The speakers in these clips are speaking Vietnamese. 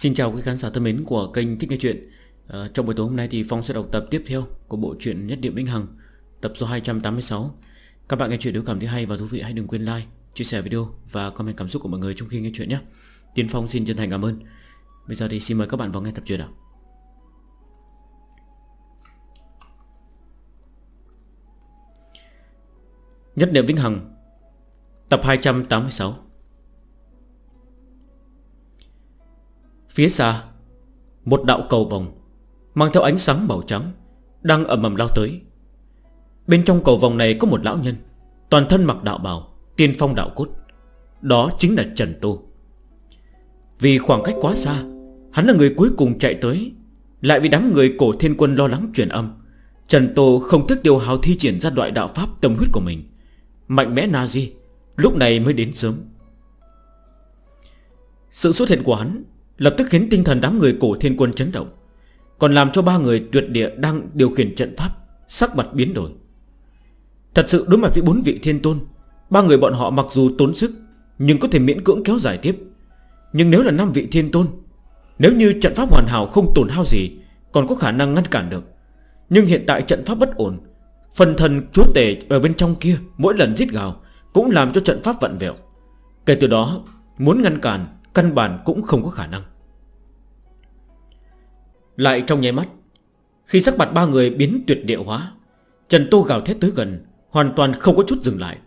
Xin chào quý khán giả thân mến của kênh Thích Nghe Chuyện. Trong buổi tối hôm nay thì Phong sẽ đọc tập tiếp theo của bộ truyện Nhất Niệm Vĩnh Hằng, tập số 286. Các bạn nghe chuyện nếu cảm thấy hay và thú vị hãy đừng quên like, chia sẻ video và comment cảm xúc của mọi người trong khi nghe chuyện nhé. Tiến Phong xin chân thành cảm ơn. Bây giờ thì xin mời các bạn vào nghe tập truyện nào. Nhất Niệm Vĩnh Hằng, tập 286. Phía xa, một đạo cầu vòng mang theo ánh sáng màu trắng đang ầm ầm lao tới. Bên trong cầu vòng này có một lão nhân, toàn thân mặc đạo bào, tiên phong đạo cốt. Đó chính là Trần Tô. Vì khoảng cách quá xa, hắn là người cuối cùng chạy tới. Lại vì đám người Cổ Thiên Quân lo lắng truyền âm, Trần Tô không thức tiêu hao thi triển ra loại đạo pháp tâm huyết của mình. Mạnh mẽ na di lúc này mới đến sớm. Sự xuất hiện của hắn lập tức khiến tinh thần đám người Cổ Thiên Quân chấn động, còn làm cho ba người tuyệt địa đang điều khiển trận pháp sắc mặt biến đổi. Thật sự đối mặt với 4 vị thiên tôn, ba người bọn họ mặc dù tốn sức nhưng có thể miễn cưỡng kéo dài tiếp. Nhưng nếu là 5 vị thiên tôn, nếu như trận pháp hoàn hảo không tổn hao gì, còn có khả năng ngăn cản được. Nhưng hiện tại trận pháp bất ổn, phần thần chúa tể ở bên trong kia mỗi lần rít gào cũng làm cho trận pháp vặn vẹo. Kể từ đó muốn ngăn cản căn bản cũng không có khả năng. Lại trong nháy mắt, khi sắc mặt ba người biến tuyệt địa hóa, Trần Tô gào thét tới gần, hoàn toàn không có chút dừng lại.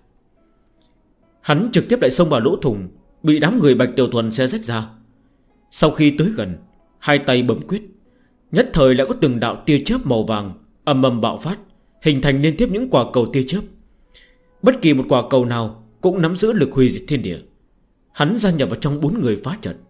Hắn trực tiếp lại xông vào lỗ thủng bị đám người Bạch Tiểu Thuần xé rách ra. Sau khi tới gần, hai tay bấm quyết, nhất thời lại có từng đạo tia chớp màu vàng ầm ầm bạo phát, hình thành liên tiếp những quả cầu tia chớp. Bất kỳ một quả cầu nào cũng nắm giữ lực hủy diệt thiên địa. Hắn gia nhập vào trong 4 người phá trận.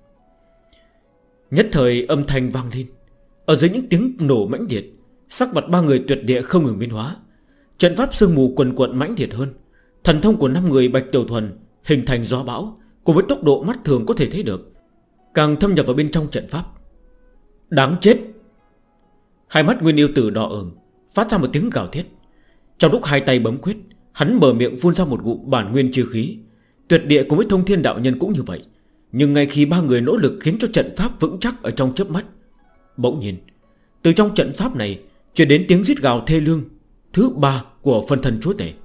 Nhất thời âm thanh vang lên, ở dưới những tiếng nổ mãnh liệt, sắc mặt ba người tuyệt địa không ngừng biến hóa. Trận pháp sương mù quần quận mãnh liệt hơn. Thần thông của 5 người Bạch Tiểu Thuần hình thành gió bão, cùng với tốc độ mắt thường có thể thấy được, càng thâm nhập vào bên trong trận pháp. Đáng chết! Hai mắt Nguyên Yêu Tử đỏ ửng, phát ra một tiếng gào thét. Trong lúc hai tay bấm quyết, hắn mở miệng phun ra một ngụm bản nguyên chi khí. Tuyệt địa cùng với Thông Thiên đạo nhân cũng như vậy. Nhưng ngay khi ba người nỗ lực khiến cho trận pháp vững chắc ở trong chớp mắt, bỗng nhiên từ trong trận pháp này truyền đến tiếng rít gào thê lương thứ 3 của phân thân chúa tể.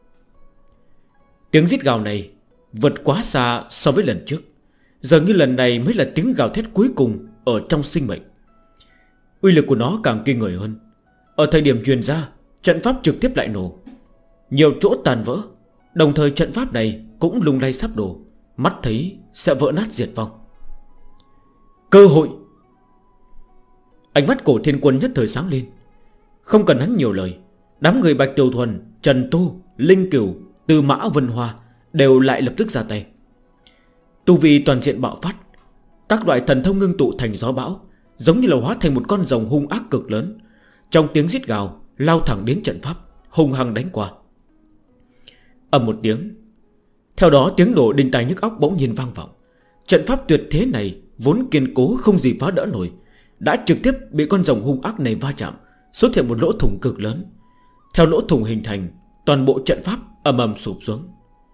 Tiếng rít gào này vượt quá xa so với lần trước. Giờ như lần này mới là tiếng gào thét cuối cùng ở trong sinh mệnh. Uy lực của nó càng kinh người hơn. Ở thời điểm truyền ra, trận pháp trực tiếp lại nổ, nhiều chỗ tàn vỡ. Đồng thời trận pháp này cũng lung lay sắp đổ, mắt thấy sẽ vỡ nát diệt vong. Cơ hội! Ánh mắt Cổ Thiên Quân nhất thời sáng lên. Không cần hắn nhiều lời, đám người Bạch Tiểu Thuần, Trần Tô, Linh Cửu, Tư Mã Vân Hoa đều lại lập tức ra tay. Tu vi toàn diện bạo phát, các loại thần thông ngưng tụ thành gió bão, giống như là hóa thành một con rồng hung ác cực lớn. Trong tiếng rít gào lao thẳng đến trận pháp, hung hăng đánh qua. Ầm một tiếng, theo đó tiếng nổ đinh tai nhức óc bỗng nhiên vang vọng. Trận pháp tuyệt thế này vốn kiên cố không gì phá đỡ nổi, đã trực tiếp bị con rồng hung ác này va chạm, xuất hiện một lỗ thủng cực lớn. Theo lỗ thủng hình thành, toàn bộ trận pháp ầm ầm sụp xuống.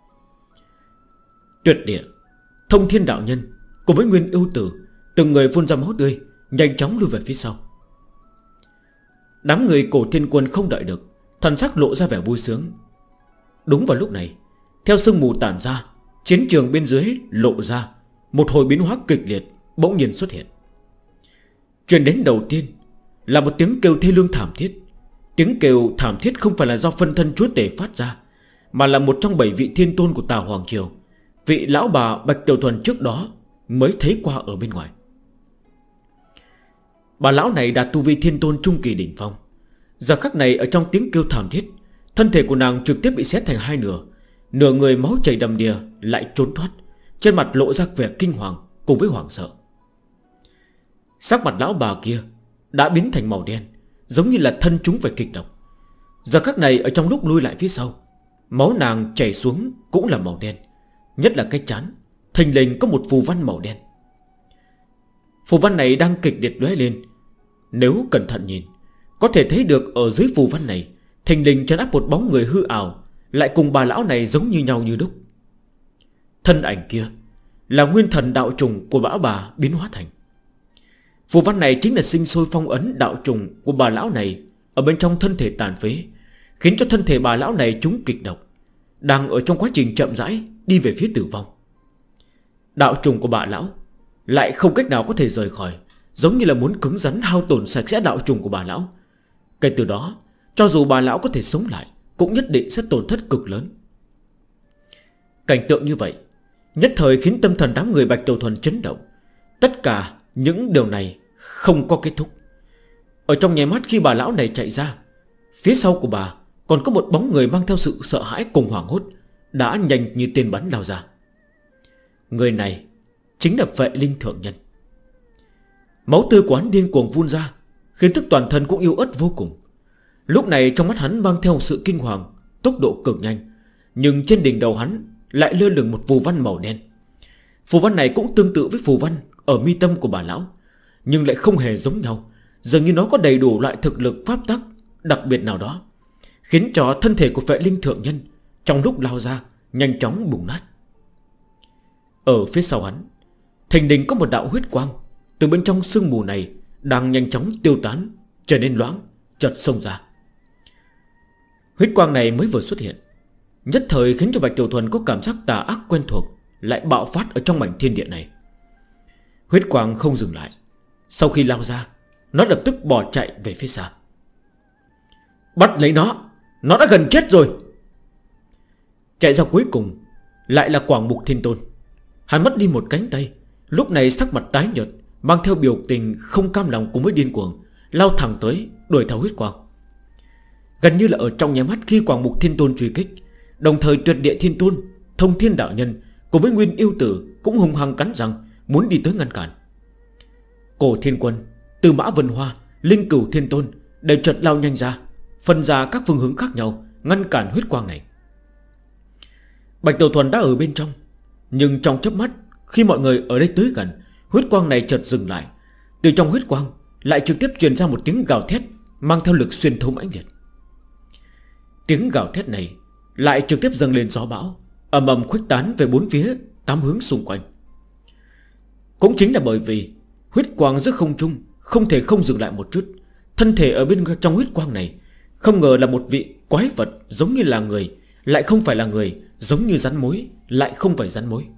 Tuyệt địa, Thông Thiên đạo nhân cùng với Nguyên Ưu Tử từng người phun ra máu tươi, nhanh chóng lùi về phía sau. Đám người Cổ Thiên Quân không đợi được, thần sắc lộ ra vẻ vui sướng. Đúng vào lúc này, theo sương mù tản ra, chiến trường bên dưới lộ ra một hồi biến hóa kịch liệt bỗng nhiên xuất hiện. Truyền đến đầu tiên là một tiếng kêu thê lương thảm thiết. Tiếng kêu thảm thiết không phải là do phân thân chúa tể phát ra, mà là một trong 7 vị thiên tôn của Tào Hoàng Triều, vị lão bà Bạch Tiểu Thuần trước đó mới thấy qua ở bên ngoài. Bà lão này đạt tu vi thiên tôn trung kỳ đỉnh phong. Giờ khắc này ở trong tiếng kêu thảm thiết, thân thể của nàng trực tiếp bị xé thành hai nửa. Nửa người máu chảy đầm đìa lại trốn thoát, trên mặt lộ ra vẻ kinh hoàng cùng với hoảng sợ. Sắc mặt lão bà kia đã biến thành màu đen, giống như là thân chúng phải kịch độc. Giờ khắc này ở trong lúc lui lại phía sau, máu nàng chảy xuống cũng là màu đen. Nhất là cái trán, thình lình có một phù văn màu đen. Phù văn này đang kịch liệt lóe lên. Nếu cẩn thận nhìn, có thể thấy được ở dưới phù văn này thình lình trấn áp một bóng người hư ảo, lại cùng bà lão này giống như nhau như đúc. Thân ảnh kia là nguyên thần đạo trùng của lão bà biến hóa thành. Phù văn này chính là sinh sôi phong ấn đạo trùng của bà lão này ở bên trong thân thể tàn phế, khiến cho thân thể bà lão này trúng kịch độc, đang ở trong quá trình chậm rãi đi về phía tử vong. Đạo trùng của bà lão lại không cách nào có thể rời khỏi, giống như là muốn cứng rắn hao tổn sạch sẽ đạo trùng của bà lão. Kể từ đó, cho dù bà lão có thể sống lại, cũng nhất định sẽ tổn thất cực lớn. Cảnh tượng như vậy nhất thời khiến tâm thần đám người Bạch Tiểu Thuần chấn động. Tất cả những điều này không có kết thúc. Ở trong nháy mắt khi bà lão này chạy ra, phía sau của bà còn có một bóng người mang theo sự sợ hãi cùng hoảng hốt, đã nhanh như tên bắn lao ra. Người này chính là Vệ Linh Thượng Nhân. Máu tươi của hắn điên cuồng vun ra, khiến tức toàn thân cũng yếu ớt vô cùng. Lúc này trong mắt hắn mang theo sự kinh hoàng, tốc độ cực nhanh, nhưng trên đỉnh đầu hắn lại lơ lửng một phù văn màu đen. Phù văn này cũng tương tự với phù văn ở mi tâm của bà lão, nhưng lại không hề giống nhau. Dường như nó có đầy đủ loại thực lực pháp tắc đặc biệt nào đó, khiến cho thân thể của Vệ Linh Thượng Nhân trong lúc lao ra nhanh chóng bùng nát. Ở phía sau hắn, thình lình có một đạo huyết quang từ bên trong sương mù này đang nhanh chóng tiêu tán, trở nên loãng, chợt xông ra. Huyết quang này mới vừa xuất hiện, nhất thời khiến cho Bạch Tiểu Thuần có cảm giác tà ác quen thuộc lại bạo phát ở trong mảnh thiên địa này. Huyết quang không dừng lại, sau khi lao ra, nó lập tức bỏ chạy về phía xa. Bắt lấy nó đã gần chết rồi. Chạy ra cuối cùng lại là Quảng Mục Thiên Tôn. Hắn mất đi một cánh tay, lúc này sắc mặt tái nhợt, mang theo biểu tình không cam lòng cùng với điên cuồng, lao thẳng tới đuổi theo huyết quang. Gần như là ở trong nháy mắt khi Quảng Mục Thiên Tôn truy kích, đồng thời Tuyệt Địa Thiên Tôn, Thông Thiên Đạo Nhân cùng với Nguyên Yêu Tử cũng hung hăng cắn răng muốn đi tới ngăn cản. Cổ Thiên Quân, Tư Mã Vân Hoa, Linh Cửu Thiên Tôn đều chợt lao nhanh ra, phân ra các phương hướng khác nhau ngăn cản huyết quang này. Bạch Tiểu Thuần đã ở bên trong, nhưng trong chớp mắt khi mọi người ở đây tới gần, huyết quang này chợt dừng lại. Từ trong huyết quang lại trực tiếp truyền ra một tiếng gào thét mang theo lực xuyên thấu mãnh liệt. Tiếng gào thét này lại trực tiếp dâng lên gió bão, ầm ầm khuếch tán về bốn phía tám hướng xung quanh. Cũng chính là bởi vì huyết quang giữa không trung không thể không dừng lại một chút, thân thể ở bên trong huyết quang này không ngờ là một vị quái vật giống như là người, lại không phải là người, giống như rắn mối, lại không phải rắn mối.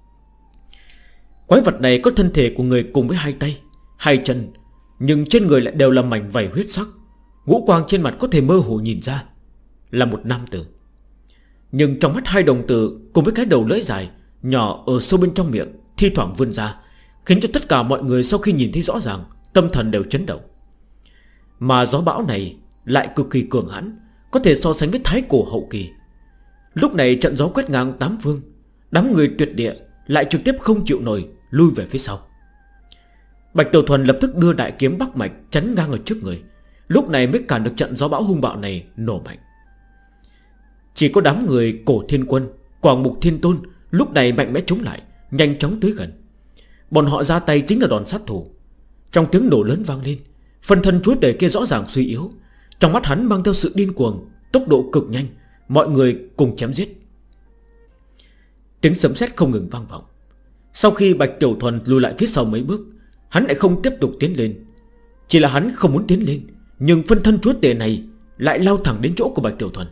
Quái vật này có thân thể của người cùng với hai tay, hai chân, nhưng trên người lại đều là mảnh vảy huyết sắc. Ngũ quang trên mặt có thể mơ hồ nhìn ra là một nam tử, nhưng trong mắt hai đồng tử cùng với cái đầu lưỡi dài nhỏ ở sâu bên trong miệng thi thoảng vươn ra, khiến cho tất cả mọi người sau khi nhìn thấy rõ ràng, tâm thần đều chấn động. Mà gió bão này lại cực kỳ cường hãn, có thể so sánh với thái cổ hậu kỳ. Lúc này trận gió quét ngang tám phương, đám người Tuyệt Địa lại trực tiếp không chịu nổi lui về phía sau. Bạch Tiểu Thuần lập tức đưa đại kiếm Bắc Mạch chắn ngang ở trước người, lúc này mới cản được trận gió bão hung bạo này nổ mạnh. Chỉ có đám người Cổ Thiên Quân, Quảng Mục Thiên Tôn lúc này mạnh mẽ chống lại, nhanh chóng tới gần. Bọn họ ra tay chính là đòn sát thủ. Trong tiếng nổ lớn vang lên, phần thân chúa tể kia rõ ràng suy yếu, trong mắt hắn mang theo sự điên cuồng, tốc độ cực nhanh, mọi người cùng chém giết. Tiếng sấm sét không ngừng vang vọng. Sau khi Bạch Tiểu Thuần lùi lại phía sau mấy bước, hắn lại không tiếp tục tiến lên. Chỉ là hắn không muốn tiến lên, nhưng phân thân chúa tể này lại lao thẳng đến chỗ của Bạch Tiểu Thuần.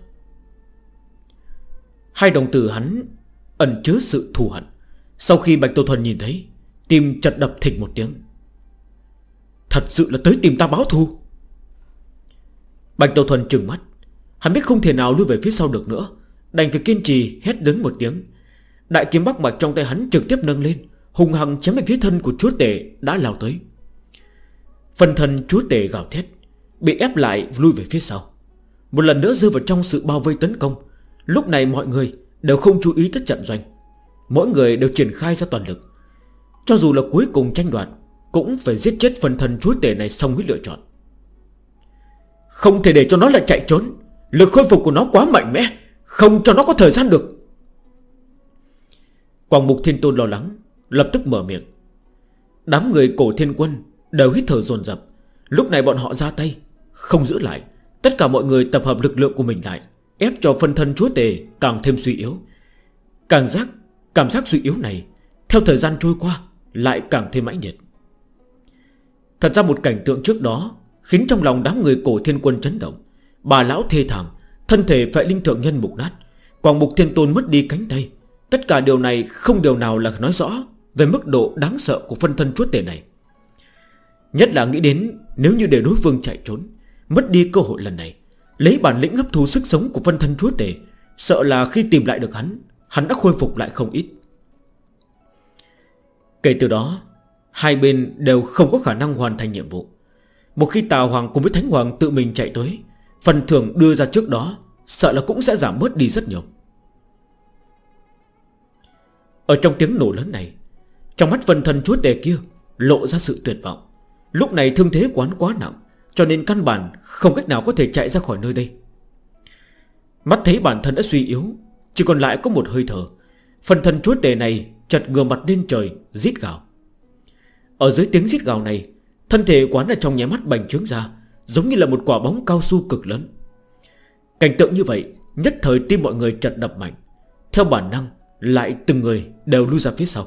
Hai đồng tử hắn ẩn chứa sự thù hận. Sau khi Bạch Tiểu Thuần nhìn thấy, tim chợt đập thịch một tiếng. Thật sự là tới tìm ta báo thù. Bạch Tiểu Thuần trừng mắt, hắn biết không thể nào lui về phía sau được nữa, đành phải kiên trì hét lớn một tiếng. Đại kiếm Bắc Mạch trong tay hắn trực tiếp nâng lên, hùng hăng chém về phía thân của chúa tể đã lao tới. Phần thân chúa tể gào thét, bị ép lại lui về phía sau, một lần nữa rơi vào trong sự bao vây tấn công. Lúc này mọi người đều không chú ý tới trận doanh, mỗi người đều triển khai ra toàn lực. Cho dù là cuối cùng tranh đoạt, cũng phải giết chết phần thân chúa tể này xong mới lựa chọn. Không thể để cho nó lại chạy trốn, lực khôi phục của nó quá mạnh mẽ, không cho nó có thời gian được. Quảng Mục Thiên Tôn lo lắng, lập tức mở miệng. Đám người Cổ Thiên Quân đều hít thở dồn dập. Lúc này bọn họ ra tay, không giữ lại. Tất cả mọi người tập hợp lực lượng của mình lại, ép cho phân thân chúa tể càng thêm suy yếu. Cảm giác suy yếu này theo thời gian trôi qua lại càng thêm mãnh liệt. Thật ra một cảnh tượng trước đó khiến trong lòng đám người Cổ Thiên Quân chấn động. Bà lão thê thảm, thân thể Phệ Linh Thượng Nhân mục nát, Quảng Mục Thiên Tôn mất đi cánh tay. Tất cả điều này không điều nào là nói rõ về mức độ đáng sợ của phân thân chúa tể này. Nhất là nghĩ đến nếu như để đối phương chạy trốn, mất đi cơ hội lần này, lấy bản lĩnh hấp thu sức sống của phân thân chúa tể, sợ là khi tìm lại được hắn đã khôi phục lại không ít. Kể từ đó, hai bên đều không có khả năng hoàn thành nhiệm vụ. Một khi Tà Hoàng cùng với Thánh Hoàng tự mình chạy tới, phần thưởng đưa ra trước đó sợ là cũng sẽ giảm bớt đi rất nhiều. Ở trong tiếng nổ lớn này, trong mắt phân thân chúa tể kia lộ ra sự tuyệt vọng. Lúc này thương thế của hắn quá nặng, cho nên căn bản không cách nào có thể chạy ra khỏi nơi đây. Mắt thấy bản thân đã suy yếu, chỉ còn lại có một hơi thở, phân thân chúa tể này chật ngửa mặt lên trời rít gào. Ở dưới tiếng rít gào này, thân thể quán ở trong nháy mắt bành trướng ra, giống như là một quả bóng cao su cực lớn. Cảnh tượng như vậy, nhất thời tim mọi người chật đập mạnh. Theo bản năng, lại từng người đều lui ra phía sau.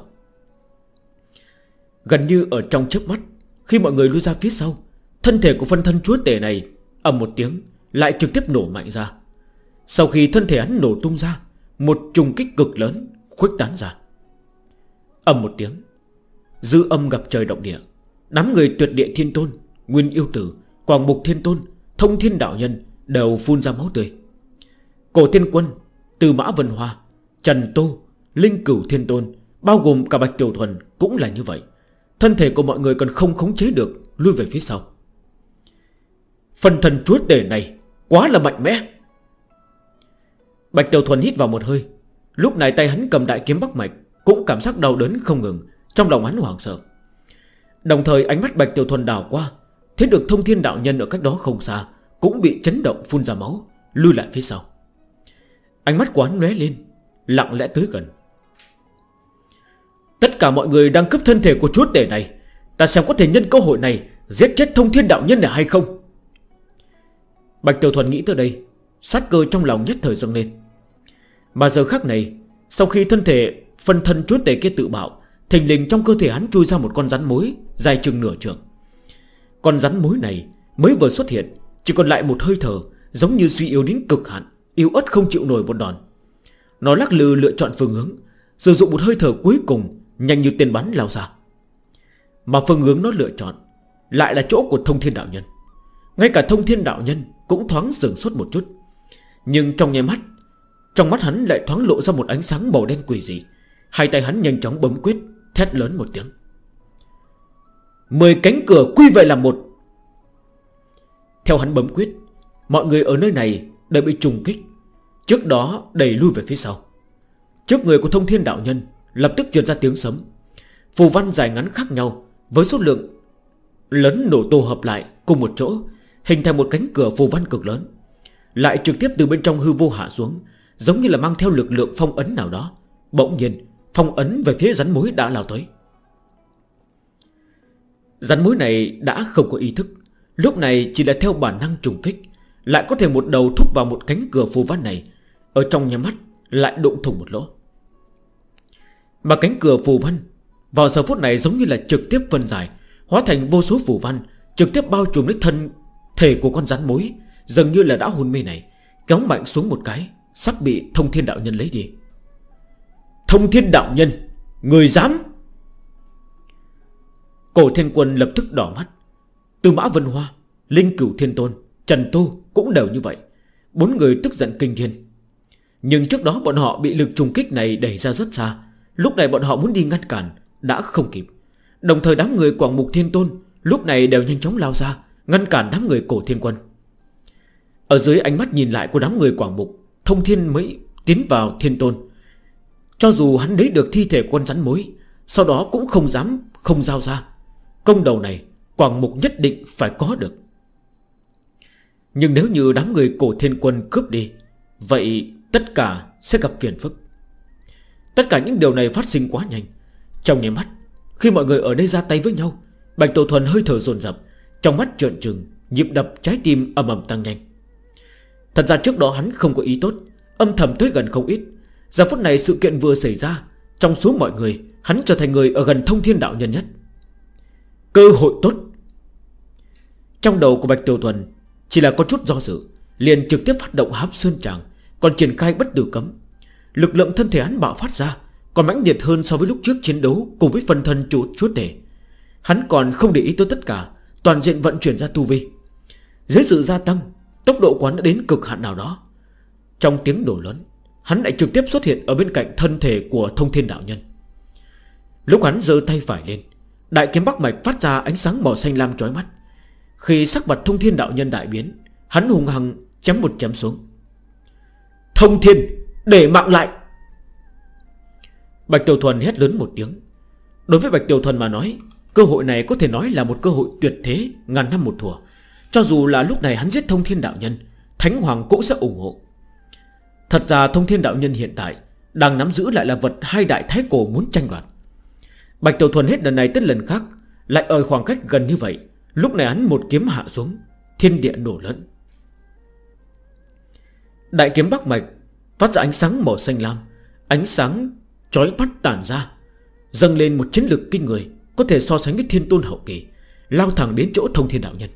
Gần như ở trong chớp mắt, khi mọi người lui ra phía sau, thân thể của phân thân chúa tể này ầm một tiếng lại trực tiếp nổ mạnh ra. Sau khi thân thể hắn nổ tung ra, một trùng kích cực lớn khuếch tán ra. Ầm một tiếng, dư âm ngập trời động địa. Đám người Tuyệt Địa Thiên Tôn, Nguyên Yêu Tử, Quảng Mục Thiên Tôn, Thông Thiên Đạo Nhân đều phun ra máu tươi. Cổ Thiên Quân, Tư Mã Vân Hoa, Trần Tô, Linh Cửu Thiên Tôn, bao gồm cả Bạch Tiểu Thuần cũng là như vậy. Thân thể của mọi người còn không khống chế được, lui về phía sau. Phân thân chúa tể này quá là mạnh mẽ. Bạch Tiểu Thuần hít vào một hơi. Lúc này tay hắn cầm đại kiếm Bắc Mạch cũng cảm giác đau đớn không ngừng. Trong lòng hắn hoảng sợ. Đồng thời ánh mắt Bạch Tiểu Thuần đảo qua, thấy được Thông Thiên Đạo Nhân ở cách đó không xa cũng bị chấn động phun ra máu, lui lại phía sau. Ánh mắt của hắn lóe lên, lặng lẽ tới gần. Tất cả mọi người đang cướp thân thể của chúa tể này, ta xem có thể nhân cơ hội này giết chết Thông Thiên Đạo Nhân này hay không. Bạch Tiểu Thuần nghĩ tới đây, sát cơ trong lòng nhất thời dâng lên. Mà giờ khắc này, sau khi thân thể phân thân chúa tể kia tự bạo, thình lình trong cơ thể hắn chui ra một con rắn mối dài chừng nửa trượng. Con rắn mối này mới vừa xuất hiện, chỉ còn lại một hơi thở, giống như suy yếu đến cực hạn, yếu ớt không chịu nổi một đòn. Nó lắc lư lựa chọn phương hướng, sử dụng một hơi thở cuối cùng, nhanh như tên bắn lao ra. Mà phương hướng nó lựa chọn lại là chỗ của Thông Thiên Đạo Nhân. Ngay cả Thông Thiên Đạo Nhân cũng thoáng sửng sốt một chút. Nhưng trong nháy mắt, trong mắt hắn lại thoáng lộ ra một ánh sáng màu đen quỷ dị. Hai tay hắn nhanh chóng bấm quyết, thét lớn một tiếng. 10 cánh cửa quy về làm một. Theo hắn bấm quyết, mọi người ở nơi này đều bị trùng kích, trước đó đẩy lui về phía sau. Trước người của Thông Thiên Đạo Nhân lập tức truyền ra tiếng sấm. Phù văn dài ngắn khác nhau với số lượng lớn nổ tổ hợp lại cùng một chỗ, hình thành một cánh cửa phù văn cực lớn, lại trực tiếp từ bên trong hư vô hạ xuống, giống như là mang theo lực lượng phong ấn nào đó. Bỗng nhiên phong ấn về phía rắn mối đã lao tới. Rắn mối này đã không có ý thức, lúc này chỉ là theo bản năng trùng kích, lại có thể một đầu thúc vào một cánh cửa phù văn này, ở trong nhà mắt lại đụng thủng một lỗ. Mà cánh cửa phù văn vào giờ phút này giống như là trực tiếp phân giải, hóa thành vô số phù văn, trực tiếp bao trùm lấy thân thể của con rắn mối, dường như là đã hôn mê này, kéo mạnh xuống một cái, sắp bị Thông Thiên Đạo Nhân lấy đi. Thông Thiên Đạo Nhân, người dám! Cổ Thiên Quân lập tức đỏ mắt. Tư Mã Vân Hoa, Linh Cửu Thiên Tôn, Trần Tô cũng đều như vậy. 4 người tức giận kinh thiên. Nhưng trước đó bọn họ bị lực trùng kích này đẩy ra rất xa, lúc này bọn họ muốn đi ngăn cản đã không kịp. Đồng thời đám người Quảng Mục Thiên Tôn lúc này đều nhanh chóng lao ra, ngăn cản đám người Cổ Thiên Quân. Ở dưới ánh mắt nhìn lại của đám người Quảng Mục, Thông Thiên mới tiến vào Thiên Tôn. Cho dù hắn lấy được thi thể con rắn mối, sau đó cũng không dám không giao ra. Công đầu này Quảng Mục nhất định phải có được. Nhưng nếu như đám người Cổ Thiên Quân cướp đi, vậy tất cả sẽ gặp phiền phức. Tất cả những điều này phát sinh quá nhanh. Trong nháy mắt, khi mọi người ở đây ra tay với nhau, Bạch Tổ Thuần hơi thở dồn dập, trong mắt trợn trừng, nhịp đập trái tim ầm ầm tăng nhanh. Thật ra trước đó hắn không có ý tốt, âm thầm tới gần không ít. Giờ phút này sự kiện vừa xảy ra, trong số mọi người, hắn trở thành người ở gần Thông Thiên Đạo Nhân nhất. Cơ hội tốt. Trong đầu của Bạch Tiểu Thuần chỉ là có chút do dự, liền trực tiếp phát động Hám Sơn Tràng, còn triển khai Bất Tử Cấm. Lực lượng thân thể hắn bạo phát ra còn mãnh liệt hơn so với lúc trước chiến đấu cùng với phân thân chúa tể. Hắn còn không để ý tới tất cả, toàn diện vận chuyển ra tu vi. Dưới sự gia tăng, tốc độ quán đã đến cực hạn nào đó. Trong tiếng nổ lớn, hắn lại trực tiếp xuất hiện ở bên cạnh thân thể của Thông Thiên Đạo Nhân. Lúc hắn giơ tay phải lên, đại kiếm Bắc Mạch phát ra ánh sáng màu xanh lam chói mắt. Khi sắc mặt Thông Thiên Đạo Nhân đại biến, hắn hùng hăng chém một chém xuống. Thông Thiên, để mạng lại! Bạch Tiểu Thuần hét lớn một tiếng. Đối với Bạch Tiểu Thuần mà nói, cơ hội này có thể nói là một cơ hội tuyệt thế, ngàn năm một thuở. Cho dù là lúc này hắn giết Thông Thiên Đạo Nhân, Thánh Hoàng cũng sẽ ủng hộ. Thật ra Thông Thiên Đạo Nhân hiện tại đang nắm giữ lại là vật hai đại thái cổ muốn tranh đoạt. Bạch Tiểu Thuần hết lần này tới lần khác lại ở khoảng cách gần như vậy. Lúc này hắn một kiếm hạ xuống, thiên địa nổ lớn. Đại kiếm Bắc Mạch phát ra ánh sáng màu xanh lam, ánh sáng chói mắt tản ra, dâng lên một chiến lực kinh người, có thể so sánh với Thiên Tôn hậu kỳ, lao thẳng đến chỗ Thông Thiên Đạo Nhân.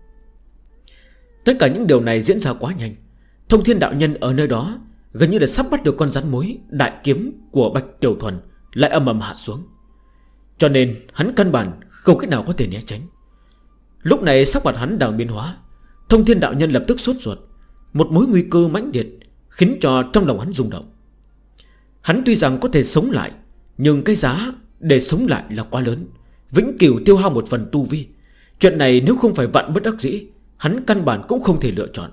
Tất cả những điều này diễn ra quá nhanh. Thông Thiên Đạo Nhân ở nơi đó gần như là sắp bắt được con rắn mối đại kiếm của Bạch Tiểu Thuần lại ầm ầm hạ xuống. Cho nên hắn căn bản không cách nào có thể né tránh. Lúc này sắc mặt hắn đang biến hóa. Thông Thiên Đạo Nhân lập tức sốt ruột. Một mối nguy cơ mãnh liệt khiến cho trong lòng hắn rung động. Hắn tuy rằng có thể sống lại, nhưng cái giá để sống lại là quá lớn, vĩnh cửu tiêu hao một phần tu vi. Chuyện này nếu không phải vạn bất đắc dĩ, hắn căn bản cũng không thể lựa chọn.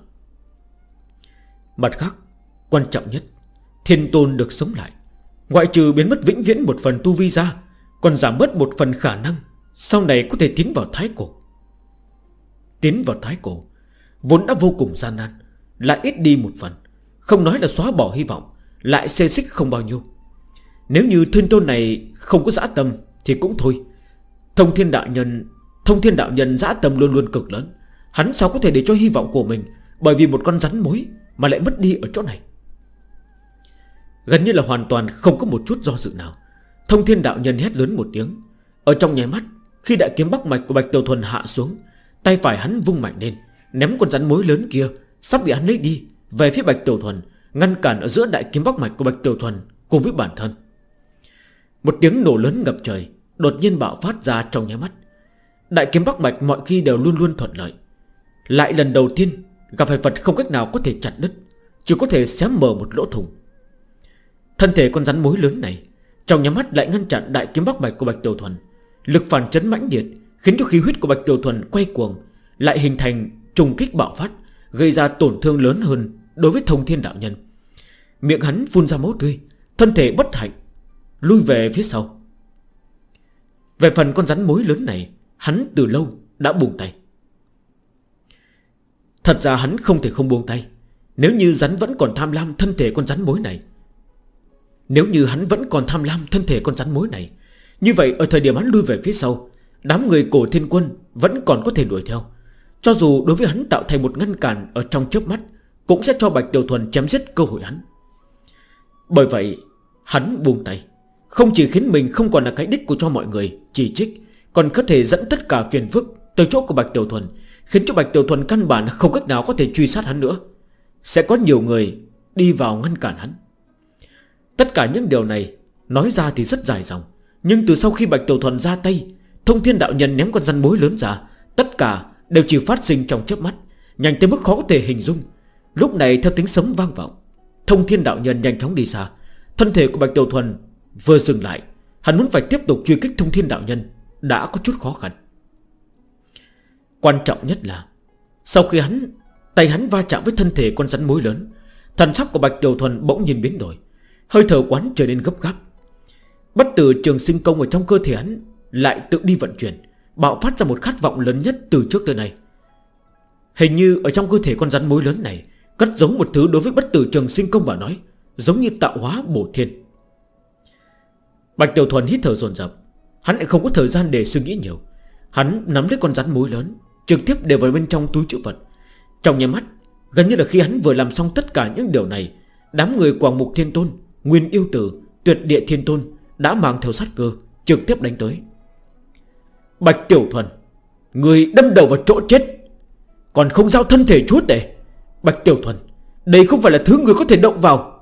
Mặt khác, quan trọng nhất, Thiên Tôn được sống lại, ngoại trừ biến mất vĩnh viễn một phần tu vi ra, còn giảm bớt một phần khả năng sau này có thể tiến vào thái cổ. Tiến vào thái cổ vốn đã vô cùng gian nan, lại ít đi một phần, không nói là xóa bỏ hy vọng, lại xê xích không bao nhiêu. Nếu như Thiên Tôn này không có dã tâm thì cũng thôi. Thông Thiên Đạo Nhân dã tâm luôn luôn cực lớn. Hắn sao có thể để cho hy vọng của mình bởi vì một con rắn mối mà lại mất đi ở chỗ này. Gần như là hoàn toàn không có một chút do dự nào, Thông Thiên Đạo Nhân hét lớn một tiếng. Ở trong nháy mắt, khi đại kiếm Bắc Mạch của Bạch Tiểu Thuần hạ xuống, tay phải hắn vung mạnh lên, ném con rắn mối lớn kia sắp bị hắn lấy đi về phía Bạch Tiểu Thuần, ngăn cản ở giữa đại kiếm Bắc Mạch của Bạch Tiểu Thuần cùng với bản thân. Một tiếng nổ lớn ngập trời đột nhiên bạo phát ra trong nháy mắt. Đại kiếm Bắc Mạch mọi khi đều luôn luôn thuận lợi, lại lần đầu tiên gặp phải vật không cách nào có thể chặt đứt, chỉ có thể xé mở một lỗ thủng. Thân thể con rắn mối lớn này trong nháy mắt lại ngăn chặn đại kiếm Bắc Mạch của Bạch Tiểu Thuần. Lực phản chấn mãnh liệt khiến cho khí huyết của Bạch Tiểu Thuần quay cuồng, lại hình thành trùng kích bạo phát, gây ra tổn thương lớn hơn đối với Thông Thiên Đạo Nhân. Miệng hắn phun ra máu tươi, thân thể bất hạnh lui về phía sau. Về phần con rắn mối lớn này, hắn từ lâu đã buông tay. Thật ra hắn không thể không buông tay. Nếu như hắn vẫn còn tham lam thân thể con rắn mối này, như vậy ở thời điểm hắn lui về phía sau, đám người Cổ Thiên Quân vẫn còn có thể đuổi theo. Cho dù đối với hắn tạo thành một ngăn cản ở trong chớp mắt, cũng sẽ cho Bạch Tiểu Thuần chém giết cơ hội hắn. Bởi vậy hắn buông tay, không chỉ khiến mình không còn là cái đích của cho mọi người chỉ trích, còn có thể dẫn tất cả phiền phức tới chỗ của Bạch Tiểu Thuần, khiến cho Bạch Tiểu Thuần căn bản không cách nào có thể truy sát hắn nữa. Sẽ có nhiều người đi vào ngăn cản hắn. Tất cả những điều này nói ra thì rất dài dòng, nhưng từ sau khi Bạch Tiểu Thuần ra tay, Thông Thiên Đạo Nhân ném con rắn mối lớn ra, tất cả đều chỉ phát sinh trong chớp mắt, nhanh tới mức khó có thể hình dung. Lúc này theo tiếng sấm vang vọng, Thông Thiên Đạo Nhân nhanh chóng đi xa. Thân thể của Bạch Tiểu Thuần vừa dừng lại, hắn muốn phải tiếp tục truy kích Thông Thiên Đạo Nhân đã có chút khó khăn. Quan trọng nhất là sau khi tay hắn va chạm với thân thể con rắn mối lớn, thần sắc của Bạch Tiểu Thuần bỗng nhiên biến đổi, hơi thở quán trở nên gấp gáp. Bất tử trường sinh công ở trong cơ thể hắn lại tự đi vận chuyển, bạo phát ra một khát vọng lớn nhất từ trước tới nay. Hình như ở trong cơ thể con rắn mối lớn này cất giấu một thứ đối với bất tử trường sinh công mà nói giống như tạo hóa bổ thiên. Bạch Tiểu Thuần hít thở dồn dập, hắn lại không có thời gian để suy nghĩ nhiều. Hắn nắm lấy con rắn mối lớn, trực tiếp để vào bên trong túi trữ vật. Trong nháy mắt, gần như là khi hắn vừa làm xong tất cả những điều này, đám người Quảng Mục Thiên Tôn, Nguyên Yêu Tử, Tuyệt Địa Thiên Tôn đã mang theo sát cơ trực tiếp đánh tới. Bạch Tiểu Thuần, người đâm đầu vào chỗ chết. Còn không giao thân thể chúa tể. Bạch Tiểu Thuần, đây không phải là thứ người có thể động vào.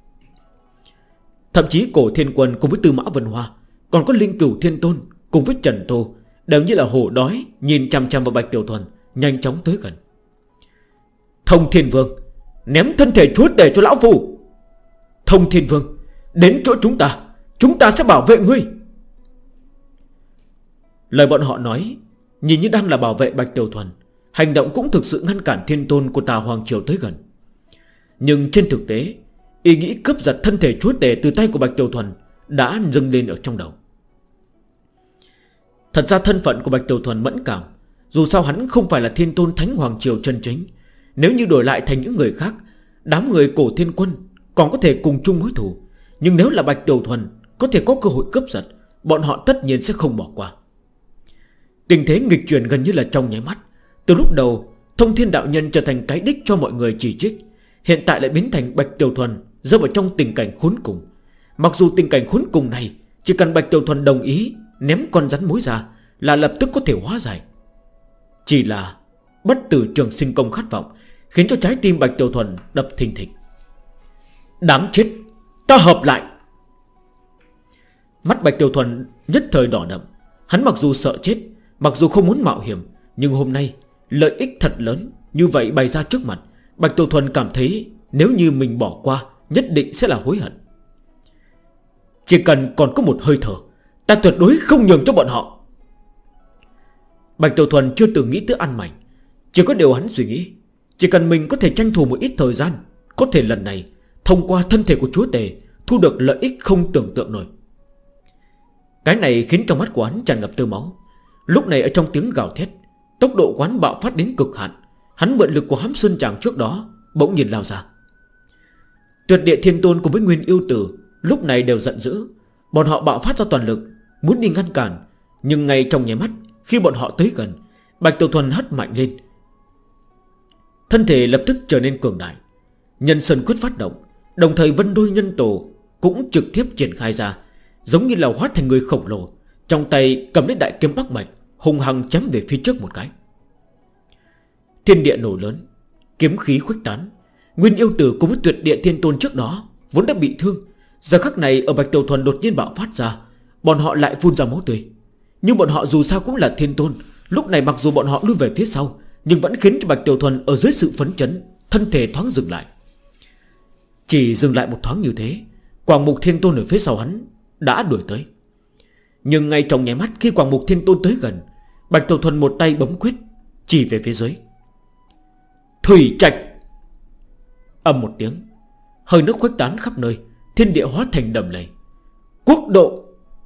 Thậm chí Cổ Thiên Quân cùng với Tư Mã Vân Hoa, còn có Linh Cửu Thiên Tôn cùng với Trần Tô đều như là hổ đói nhìn chằm chằm vào Bạch Tiểu Thuần, nhanh chóng tới gần. Thông Thiên Vương, ném thân thể chúa tể cho lão phu. Thông Thiên Vương, đến chỗ chúng ta sẽ bảo vệ ngươi. Lời bọn họ nói nhìn như đang là bảo vệ Bạch Tiểu Thuần, hành động cũng thực sự ngăn cản Thiên Tôn của Tà Hoàng Triều tới gần. Nhưng trên thực tế, ý nghĩ cướp giật thân thể chúa tể từ tay của Bạch Tiểu Thuần đã dâng lên ở trong đầu. Thật ra thân phận của Bạch Tiểu Thuần mẫn cảm. Dù sao hắn không phải là Thiên Tôn Thánh Hoàng Triều chân chính. Nếu như đổi lại thành những người khác, đám người Cổ Thiên Quân còn có thể cùng chung mối thù. Nhưng nếu là Bạch Tiểu Thuần có thể có cơ hội cướp giật, bọn họ tất nhiên sẽ không bỏ qua. Tình thế nghịch chuyển gần như là trong nháy mắt. Từ lúc đầu Thông Thiên Đạo Nhân trở thành cái đích cho mọi người chỉ trích, hiện tại lại biến thành Bạch Tiểu Thuần rơi vào trong tình cảnh khốn cùng. Mặc dù tình cảnh khốn cùng này chỉ cần Bạch Tiểu Thuần đồng ý ném con rắn mối ra là lập tức có thể hóa giải. Chỉ là bất tử trường sinh công khát vọng khiến cho trái tim Bạch Tiểu Thuần đập thình thịch. Đáng chết, ta hợp lại. Mắt Bạch Tiểu Thuần nhất thời đỏ đậm. Hắn mặc dù sợ chết, mặc dù không muốn mạo hiểm, nhưng hôm nay lợi ích thật lớn như vậy bày ra trước mặt, Bạch Tiểu Thuần cảm thấy nếu như mình bỏ qua nhất định sẽ là hối hận. Chỉ cần còn có một hơi thở, ta tuyệt đối không nhường cho bọn họ. Bạch Tiểu Thuần chưa từng nghĩ tới ăn mảnh. Chỉ có điều hắn suy nghĩ, chỉ cần mình có thể tranh thủ một ít thời gian, có thể lần này thông qua thân thể của chúa tể thu được lợi ích không tưởng tượng nổi. Cái này khiến trong mắt của hắn tràn ngập tơ máu. Lúc này ở trong tiếng gào thét, tốc độ quán bạo phát đến cực hạn. Hắn mượn lực của Hám Sơn Tràng trước đó bỗng nhiên lao ra. Tuyệt Địa Thiên Tôn cùng với Nguyên Yêu Tử lúc này đều giận dữ. Bọn họ bạo phát ra toàn lực muốn đi ngăn cản. Nhưng ngay trong nháy mắt khi bọn họ tới gần, Bạch Tiểu Thuần hất mạnh lên, thân thể lập tức trở nên cường đại. Nhân Sơn Quyết phát động, đồng thời Vân Đôi Nhân Tổ cũng trực tiếp triển khai ra, giống như là hóa thành người khổng lồ, trong tay cầm lấy đại kiếm Bắc Mạch, hung hăng chém về phía trước một cái. Thiên địa nổ lớn, kiếm khí khuếch tán. Nguyên Yêu Tử cùng với Tuyệt Địa Thiên Tôn trước đó vốn đã bị thương, giờ khắc này ở Bạch Tiểu Thuần đột nhiên bạo phát ra, bọn họ lại phun ra máu tươi. Nhưng bọn họ dù sao cũng là Thiên Tôn, lúc này mặc dù bọn họ lui về phía sau, nhưng vẫn khiến cho Bạch Tiểu Thuần ở dưới sự phấn chấn, thân thể thoáng dừng lại. Chỉ dừng lại một thoáng như thế, Quảng Mục Thiên Tôn ở phía sau hắn đã đuổi tới. Nhưng ngay trong nháy mắt khi Quảng Mục Thiên Tôn tới gần, Bạch Tiểu Thuần một tay bấm quyết chỉ về phía dưới. Thủy Trạch. Âm một tiếng, hơi nước khuếch tán khắp nơi, thiên địa hóa thành đầm lầy. Quốc độ.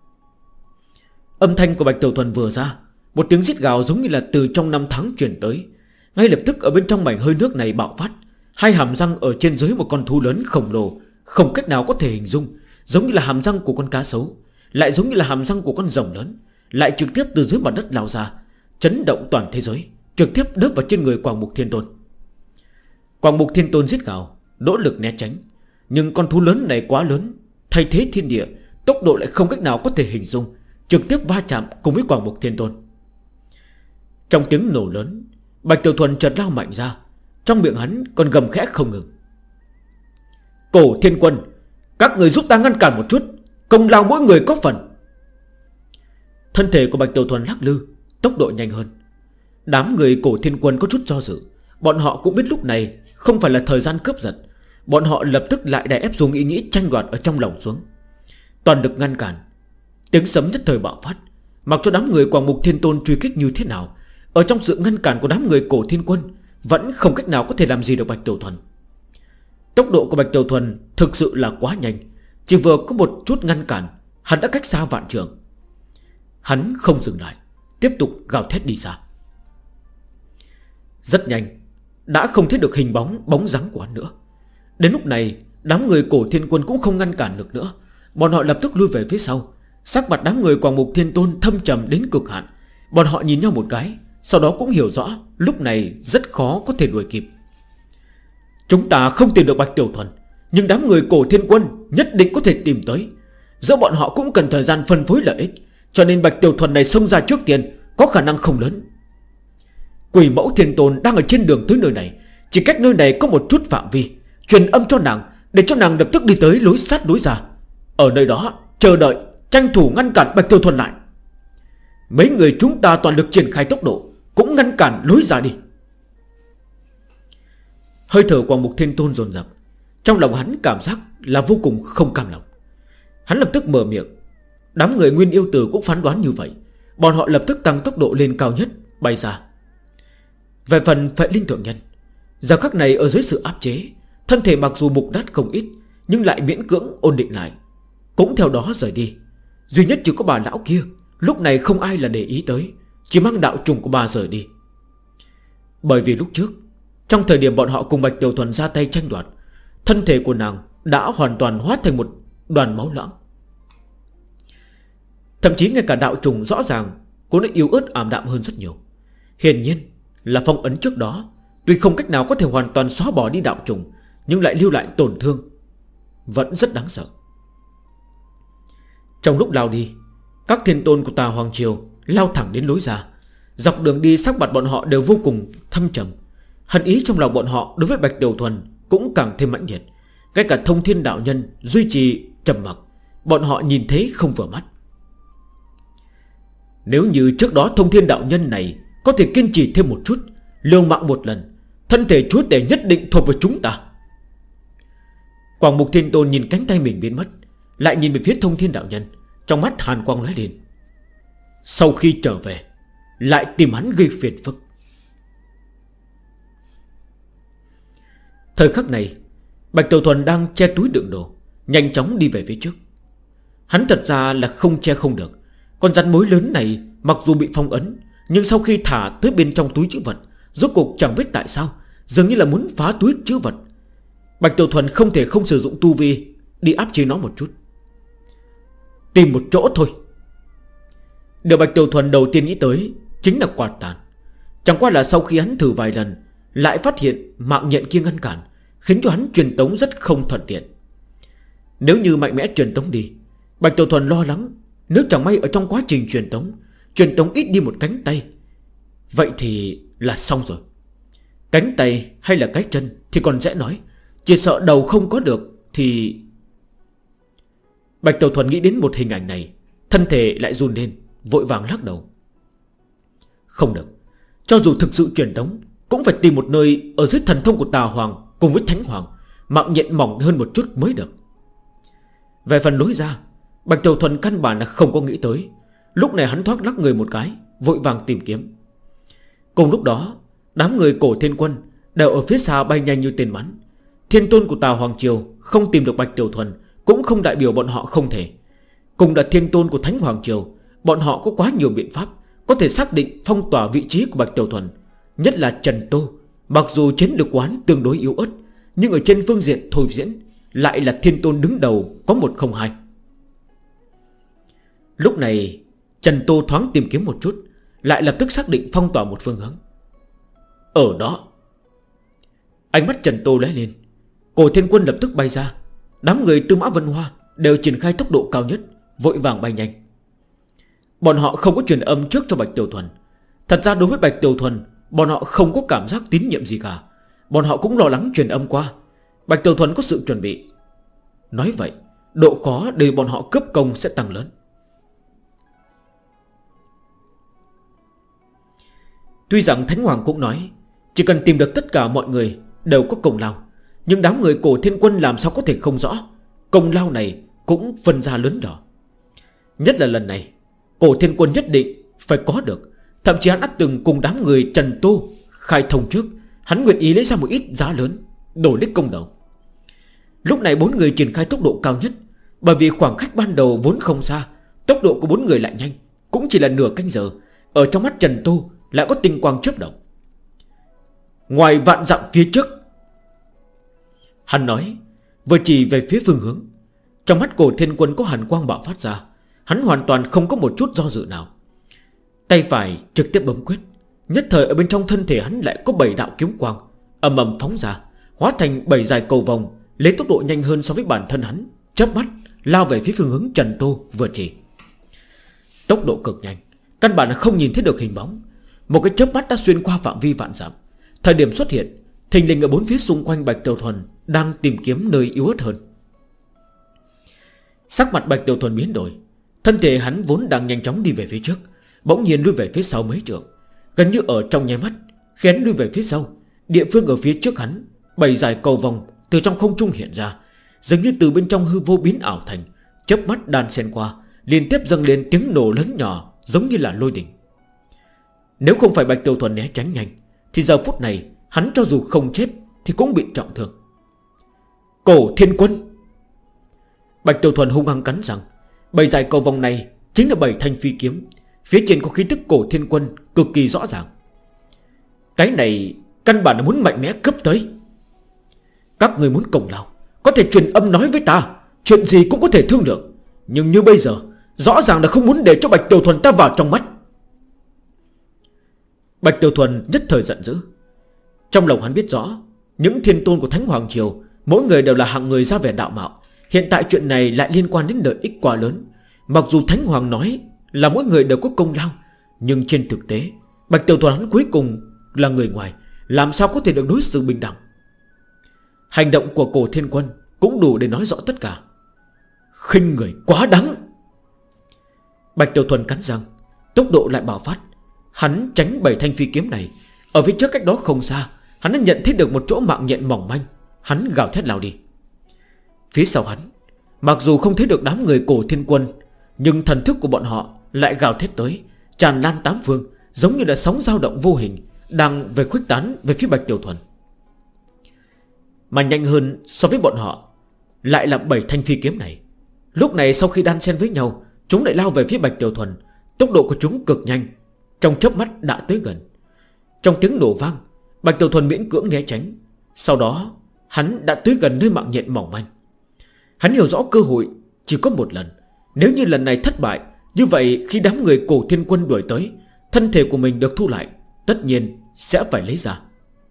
Âm thanh của Bạch Tiểu Thuần vừa ra, một tiếng rít gào giống như là từ trong năm tháng truyền tới. Ngay lập tức ở bên trong mảnh hơi nước này bạo phát, hai hàm răng ở trên dưới một con thú lớn khổng lồ, không cách nào có thể hình dung, giống như là hàm răng của con cá sấu, lại giống như là hàm răng của con rồng lớn, lại trực tiếp từ dưới mặt đất lao ra, chấn động toàn thế giới, trực tiếp đớp vào trên người Quảng Mục Thiên Tôn. Quảng Mục Thiên Tôn giết gào, nỗ lực né tránh, nhưng con thú lớn này quá lớn, thay thế thiên địa, tốc độ lại không cách nào có thể hình dung, trực tiếp va chạm cùng với Quảng Mục Thiên Tôn. Trong tiếng nổ lớn, Bạch Tiểu Thuần chợt lao mạnh ra, trong miệng hắn còn gầm khẽ không ngừng. Cổ Thiên Quân, các người giúp ta ngăn cản một chút, công lao mỗi người có phần. Thân thể của Bạch Tiểu Thuần lắc lư, tốc độ nhanh hơn. Đám người Cổ Thiên Quân có chút do dự. Bọn họ cũng biết lúc này không phải là thời gian cướp giật. Bọn họ lập tức lại đè ép dùng ý nghĩ tranh đoạt ở trong lòng xuống, toàn lực ngăn cản. Tiếng sấm nhất thời bạo phát. Mặc cho đám người Quảng Mục Thiên Tôn truy kích như thế nào, ở trong sự ngăn cản của đám người Cổ Thiên Quân vẫn không cách nào có thể làm gì được Bạch Tiểu Thuần. Tốc độ của Bạch Tiểu Thuần thực sự là quá nhanh. Chỉ vừa có một chút ngăn cản, hắn đã cách xa vạn trượng. Hắn không dừng lại, tiếp tục gào thét đi xa. Rất nhanh, đã không thấy được hình bóng dáng của hắn nữa. Đến lúc này, đám người Cổ Thiên Quân cũng không ngăn cản được nữa. Bọn họ lập tức lui về phía sau. Sắc mặt đám người Quảng Mục Thiên Tôn thâm trầm đến cực hạn. Bọn họ nhìn nhau một cái, sau đó cũng hiểu rõ lúc này rất khó có thể đuổi kịp. Chúng ta không tìm được Bạch Tiểu Thuần, nhưng đám người Cổ Thiên Quân nhất định có thể tìm tới. Giữa bọn họ cũng cần thời gian phân phối lợi ích, cho nên Bạch Tiểu Thuần này xông ra trước tiên có khả năng không lớn. Quỷ mẫu thiên tôn đang ở trên đường tới nơi này, chỉ cách nơi này có một chút phạm vi. Truyền âm cho nàng, để cho nàng lập tức đi tới lối sát lối ra. Ở nơi đó chờ đợi, tranh thủ ngăn cản Bạch Tiểu Thuần lại. Mấy người chúng ta toàn lực triển khai tốc độ, cũng ngăn cản lối ra đi. Hơi thở Quang Mục Thiên Tôn dồn dập. Trong lòng hắn cảm giác là vô cùng không cam lòng. Hắn lập tức mở miệng. Đám người Nguyên Yêu Tử cũng phán đoán như vậy. Bọn họ lập tức tăng tốc độ lên cao nhất, bay ra. Về phần Phệ Linh Thượng Nhân, giờ khắc này ở dưới sự áp chế, thân thể mặc dù mục nát không ít, nhưng lại miễn cưỡng ổn định lại, cũng theo đó rời đi. Duy nhất chỉ có bà lão kia, lúc này không ai là để ý tới, chỉ mang đạo trùng của bà rời đi. Bởi vì lúc trước, trong thời điểm bọn họ cùng Bạch Tiểu Thuần ra tay tranh đoạt, thân thể của nàng đã hoàn toàn hóa thành một đoàn máu loãng. Thậm chí ngay cả đạo trùng rõ ràng cũng đã yếu ớt ảm đạm hơn rất nhiều. Hiển nhiên là phong ấn trước đó tuy không cách nào có thể hoàn toàn xóa bỏ đi đạo trùng, nhưng lại lưu lại tổn thương vẫn rất đáng sợ. Trong lúc lao đi, các thiên tôn của Tà Hoàng Triều lao thẳng đến lối ra. Dọc đường đi sắc mặt bọn họ đều vô cùng thâm trầm. Hận ý trong lòng bọn họ đối với Bạch Tiểu Thuần cũng càng thêm mãnh liệt. Ngay cả Thông Thiên Đạo Nhân duy trì trầm mặc, bọn họ nhìn thấy không vừa mắt. Nếu như trước đó Thông Thiên Đạo Nhân này có thể kiên trì thêm một chút, liều mạng một lần, thân thể chúa tể nhất định thuộc về chúng ta. Quang Mục Thiên Tôn nhìn cánh tay mình biến mất, lại nhìn về phía Thông Thiên Đạo Nhân, trong mắt hàn quang lóe lên. Sau khi trở về lại tìm hắn gây phiền phức. Thời khắc này, Bạch Tiểu Thuần đang che túi đựng đồ, nhanh chóng đi về phía trước. Hắn thật ra là không che không được. Con rắn mối lớn này mặc dù bị phong ấn, nhưng sau khi thả tới bên trong túi trữ vật, rốt cuộc chẳng biết tại sao dường như là muốn phá túi trữ vật. Bạch Tiểu Thuần không thể không sử dụng tu vi đi áp chế nó một chút. Tìm một chỗ thôi. Điều Bạch Tiểu Thuần đầu tiên nghĩ tới chính là quạt tàn. Chẳng qua là sau khi hắn thử vài lần, lại phát hiện mạng nhện kia ngăn cản, khiến cho hắn truyền tống rất không thuận tiện. Nếu như mạnh mẽ truyền tống đi, Bạch Tiểu Thuần lo lắng nếu chẳng may ở trong quá trình truyền tống ít đi một cánh tay, vậy thì là xong rồi. Cánh tay hay là cái chân thì còn dễ nói, chỉ sợ đầu không có được thì... Bạch Tiểu Thuần nghĩ đến một hình ảnh này, thân thể lại run lên, vội vàng lắc đầu. Không được, cho dù thực sự truyền tống cũng phải tìm một nơi ở dưới thần thông của Tà Hoàng cùng với Thánh Hoàng, mạng nhện mỏng hơn một chút mới được. Về phần lối ra, Bạch Tiểu Thuần căn bản là không có nghĩ tới. Lúc này hắn thoát lắc người một cái, vội vàng tìm kiếm. Cùng lúc đó, đám người Cổ Thiên Quân đều ở phía xa bay nhanh như tên bắn. Thiên tôn của Tà Hoàng Triều không tìm được Bạch Tiểu Thuần cũng không đại biểu bọn họ không thể. Cùng là thiên tôn của Thánh Hoàng Triều, bọn họ có quá nhiều biện pháp có thể xác định phong tỏa vị trí của Bạch Tiểu Thuần. Nhất là Trần Tô, mặc dù chiến lược của hắn tương đối yếu ớt, nhưng ở trên phương diện thôi diễn lại là thiên tôn đứng đầu có 102. Lúc này Trần Tô thoáng tìm kiếm một chút, lại lập tức xác định phong tỏa một phương hướng. Ở đó. Ánh mắt Trần Tô lóe lên, Cổ Thiên Quân lập tức bay ra. Đám người Tư Mã Vân Hoa đều triển khai tốc độ cao nhất, vội vàng bay nhanh. Bọn họ không có truyền âm trước cho Bạch Tiểu Thuần. Thật ra đối với Bạch Tiểu Thuần, bọn họ không có cảm giác tín nhiệm gì cả. Bọn họ cũng lo lắng truyền âm qua. Bạch Tiểu Thuần có sự chuẩn bị. Nói vậy, độ khó để bọn họ cướp công sẽ tăng lớn. Tuy rằng Thánh Hoàng cũng nói chỉ cần tìm được tất cả mọi người đều có công lao, nhưng đám người Cổ Thiên Quân làm sao có thể không rõ công lao này cũng phân ra lớn nhỏ. Nhất là lần này Cổ Thiên Quân nhất định phải có được. Thậm chí hắn đã từng cùng đám người Trần Tô khai thông trước, hắn nguyện ý lấy ra một ít giá lớn đổi lấy công đầu. Lúc này 4 người triển khai tốc độ cao nhất. Bởi vì khoảng cách ban đầu vốn không xa, tốc độ của 4 người lại nhanh, cũng chỉ là nửa canh giờ. Ở trong mắt Trần Tô lại có tinh quang chớp động. Ngoài vạn dặm phía trước, hắn nói, vừa chỉ về phía phương hướng. Trong mắt Cổ Thiên Quân có hàn quang bạo phát ra. Hắn hoàn toàn không có một chút do dự nào. Tay phải trực tiếp bấm quyết. Nhất thời ở bên trong thân thể hắn lại có 7 đạo kiếm quang ầm ầm phóng ra, hóa thành 7 dài cầu vòng, lấy tốc độ nhanh hơn so với bản thân hắn, chớp mắt lao về phía phương hướng Trần Tô vừa chỉ. Tốc độ cực nhanh, căn bản là không nhìn thấy được hình bóng. một cái chớp mắt đã xuyên qua phạm vi vạn dặm. Thời điểm xuất hiện, thình lình ở bốn phía xung quanh Bạch Tiểu Thuần đang tìm kiếm nơi yếu ớt hơn. Sắc mặt Bạch Tiểu Thuần biến đổi. Thân thể hắn vốn đang nhanh chóng đi về phía trước, bỗng nhiên lui về phía sau mấy trượng. Gần như ở trong nháy mắt, khi hắn lui về phía sau, địa phương ở phía trước hắn, 7 dải cầu vòng từ trong không trung hiện ra, dường như từ bên trong hư vô biến ảo thành, chớp mắt đan xen qua, liên tiếp dâng lên tiếng nổ lớn nhỏ, giống như là lôi đình. Nếu không phải Bạch Tiểu Thuần né tránh nhanh, thì giờ phút này hắn cho dù không chết thì cũng bị trọng thương. Cổ Thiên Quân. Bạch Tiểu Thuần hung hăng cắn răng. 7 dải cầu vòng này chính là 7 thanh phi kiếm, phía trên có khí tức Cổ Thiên Quân cực kỳ rõ ràng. Cái này căn bản là muốn mạnh mẽ cướp tới. Các người muốn công lao, có thể truyền âm nói với ta, chuyện gì cũng có thể thương lượng. Nhưng như bây giờ, rõ ràng là không muốn để cho Bạch Tiểu Thuần ta vào trong mắt. Bạch Tiểu Thuần nhất thời giận dữ. Trong lòng hắn biết rõ, những thiên tôn của Thánh Hoàng Triều mỗi người đều là hạng người ra vẻ đạo mạo. Hiện tại chuyện này lại liên quan đến lợi ích quá lớn. Mặc dù Thánh Hoàng nói là mỗi người đều có công lao, nhưng trên thực tế Bạch Tiểu Thuần hắn cuối cùng là người ngoài, làm sao có thể được đối xử bình đẳng. Hành động của Cổ Thiên Quân cũng đủ để nói rõ tất cả. Khinh người quá đáng. Bạch Tiểu Thuần cắn răng, tốc độ lại bạo phát. Hắn tránh 7 thanh phi kiếm này. Ở phía trước cách đó không xa, hắn đã nhận thấy được một chỗ mạng nhện mỏng manh. Hắn gào thét lao đi. Phía sau hắn, mặc dù không thấy được đám người Cổ Thiên Quân, nhưng thần thức của bọn họ lại gào thét tới, tràn lan tám phương, giống như là sóng dao động vô hình đang về khuếch tán về phía Bạch Tiểu Thuần. Mà nhanh hơn so với bọn họ lại là 7 thanh phi kiếm này. Lúc này sau khi đan xen với nhau, chúng lại lao về phía Bạch Tiểu Thuần. Tốc độ của chúng cực nhanh, trong chớp mắt đã tới gần. Trong tiếng nổ vang, Bạch Tiểu Thuần miễn cưỡng né tránh. Sau đó hắn đã tới gần nơi mạng nhện mỏng manh. Hắn hiểu rõ cơ hội chỉ có một lần. Nếu như lần này thất bại, như vậy khi đám người Cổ Thiên Quân đuổi tới, thân thể của mình được thu lại, tất nhiên sẽ phải lấy ra.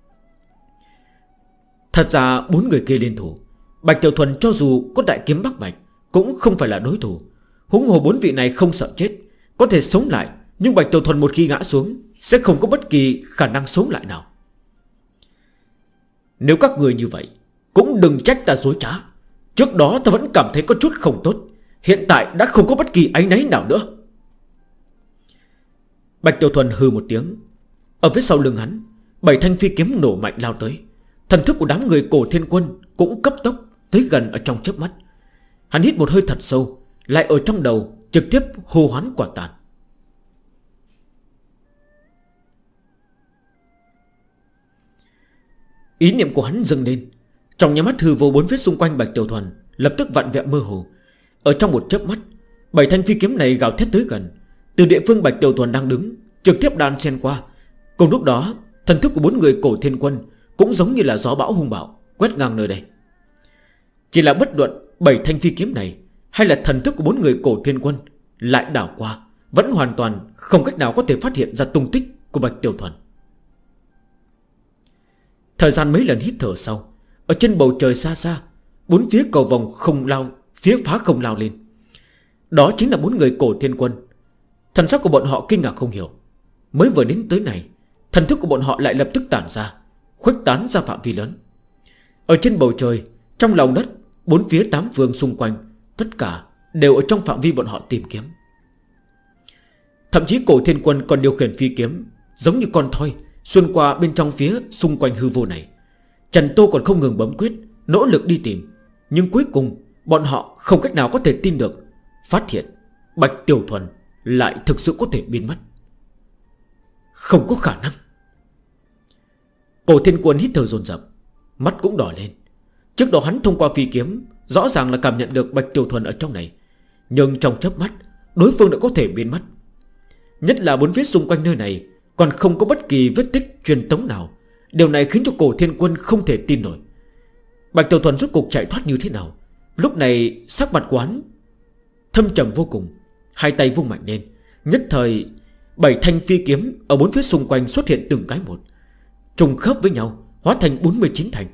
Thật ra 4 người kia liên thủ, Bạch Tiểu Thuần cho dù có đại kiếm Bắc Bạch cũng không phải là đối thủ. Huống hồ 4 vị này không sợ chết, có thể sống lại. Nhưng Bạch Tiểu Thuần một khi ngã xuống, sẽ không có bất kỳ khả năng sống lại nào. Nếu các người như vậy, cũng đừng trách ta dối trá. Trước đó ta vẫn cảm thấy có chút không tốt, hiện tại đã không có bất kỳ áy náy nào nữa. Bạch Tiểu Thuần hừ một tiếng. Ở phía sau lưng hắn, 7 thanh phi kiếm nổ mạnh lao tới. Thần thức của đám người Cổ Thiên Quân cũng cấp tốc tới gần ở trong chớp mắt. Hắn hít một hơi thật sâu, lại ở trong đầu trực tiếp hô hoán quả tàn. Ý niệm của hắn dâng lên, trong nháy mắt hư vô bốn phía xung quanh Bạch Tiểu Thuần lập tức vặn vẹo mơ hồ. Ở trong một chớp mắt, 7 thanh phi kiếm này gào thét tới gần. Từ địa phương Bạch Tiểu Thuần đang đứng, trực tiếp đan xen qua. Cùng lúc đó, thần thức của 4 người Cổ Thiên Quân cũng giống như là gió bão hung bạo quét ngang nơi đây. Chỉ là bất luận 7 thanh phi kiếm này hay là thần thức của 4 người Cổ Thiên Quân lại đảo qua, vẫn hoàn toàn không cách nào có thể phát hiện ra tung tích của Bạch Tiểu Thuần. Thời gian mấy lần hít thở sau, ở trên bầu trời xa xa, 4 phía cầu vòng không lao, phía phá không lao lên. Đó chính là 4 người Cổ Thiên Quân. Thần sắc của bọn họ kinh ngạc không hiểu. Mới vừa đến tới này, thần thức của bọn họ lại lập tức tản ra, khuếch tán ra phạm vi lớn. Ở trên bầu trời, trong lòng đất, 4 phía 8 phương xung quanh, tất cả đều ở trong phạm vi bọn họ tìm kiếm. Thậm chí Cổ Thiên Quân còn điều khiển phi kiếm, giống như con thoi, xuyên qua bên trong phía xung quanh hư vô này. Trần Tô còn không ngừng bấm quyết, nỗ lực đi tìm. Nhưng cuối cùng bọn họ không cách nào có thể tin được, phát hiện Bạch Tiểu Thuần lại thực sự có thể biến mất. Không có khả năng. Cổ Thiên Quân hít thở dồn dập, mắt cũng đỏ lên. Trước đó hắn thông qua phi kiếm rõ ràng là cảm nhận được Bạch Tiểu Thuần ở trong này, nhưng trong chớp mắt đối phương đã có thể biến mất. Nhất là 4 phía xung quanh nơi này còn không có bất kỳ vết tích truyền tống nào. Điều này khiến cho Cổ Thiên Quân không thể tin nổi. Bạch Tiểu Thuần rốt cuộc chạy thoát như thế nào? Lúc này sắc mặt của hắn thâm trầm vô cùng, hai tay vung mạnh lên. Nhất thời 7 thanh phi kiếm ở 4 phía xung quanh xuất hiện từng cái một, trùng khớp với nhau, hóa thành 49 thành,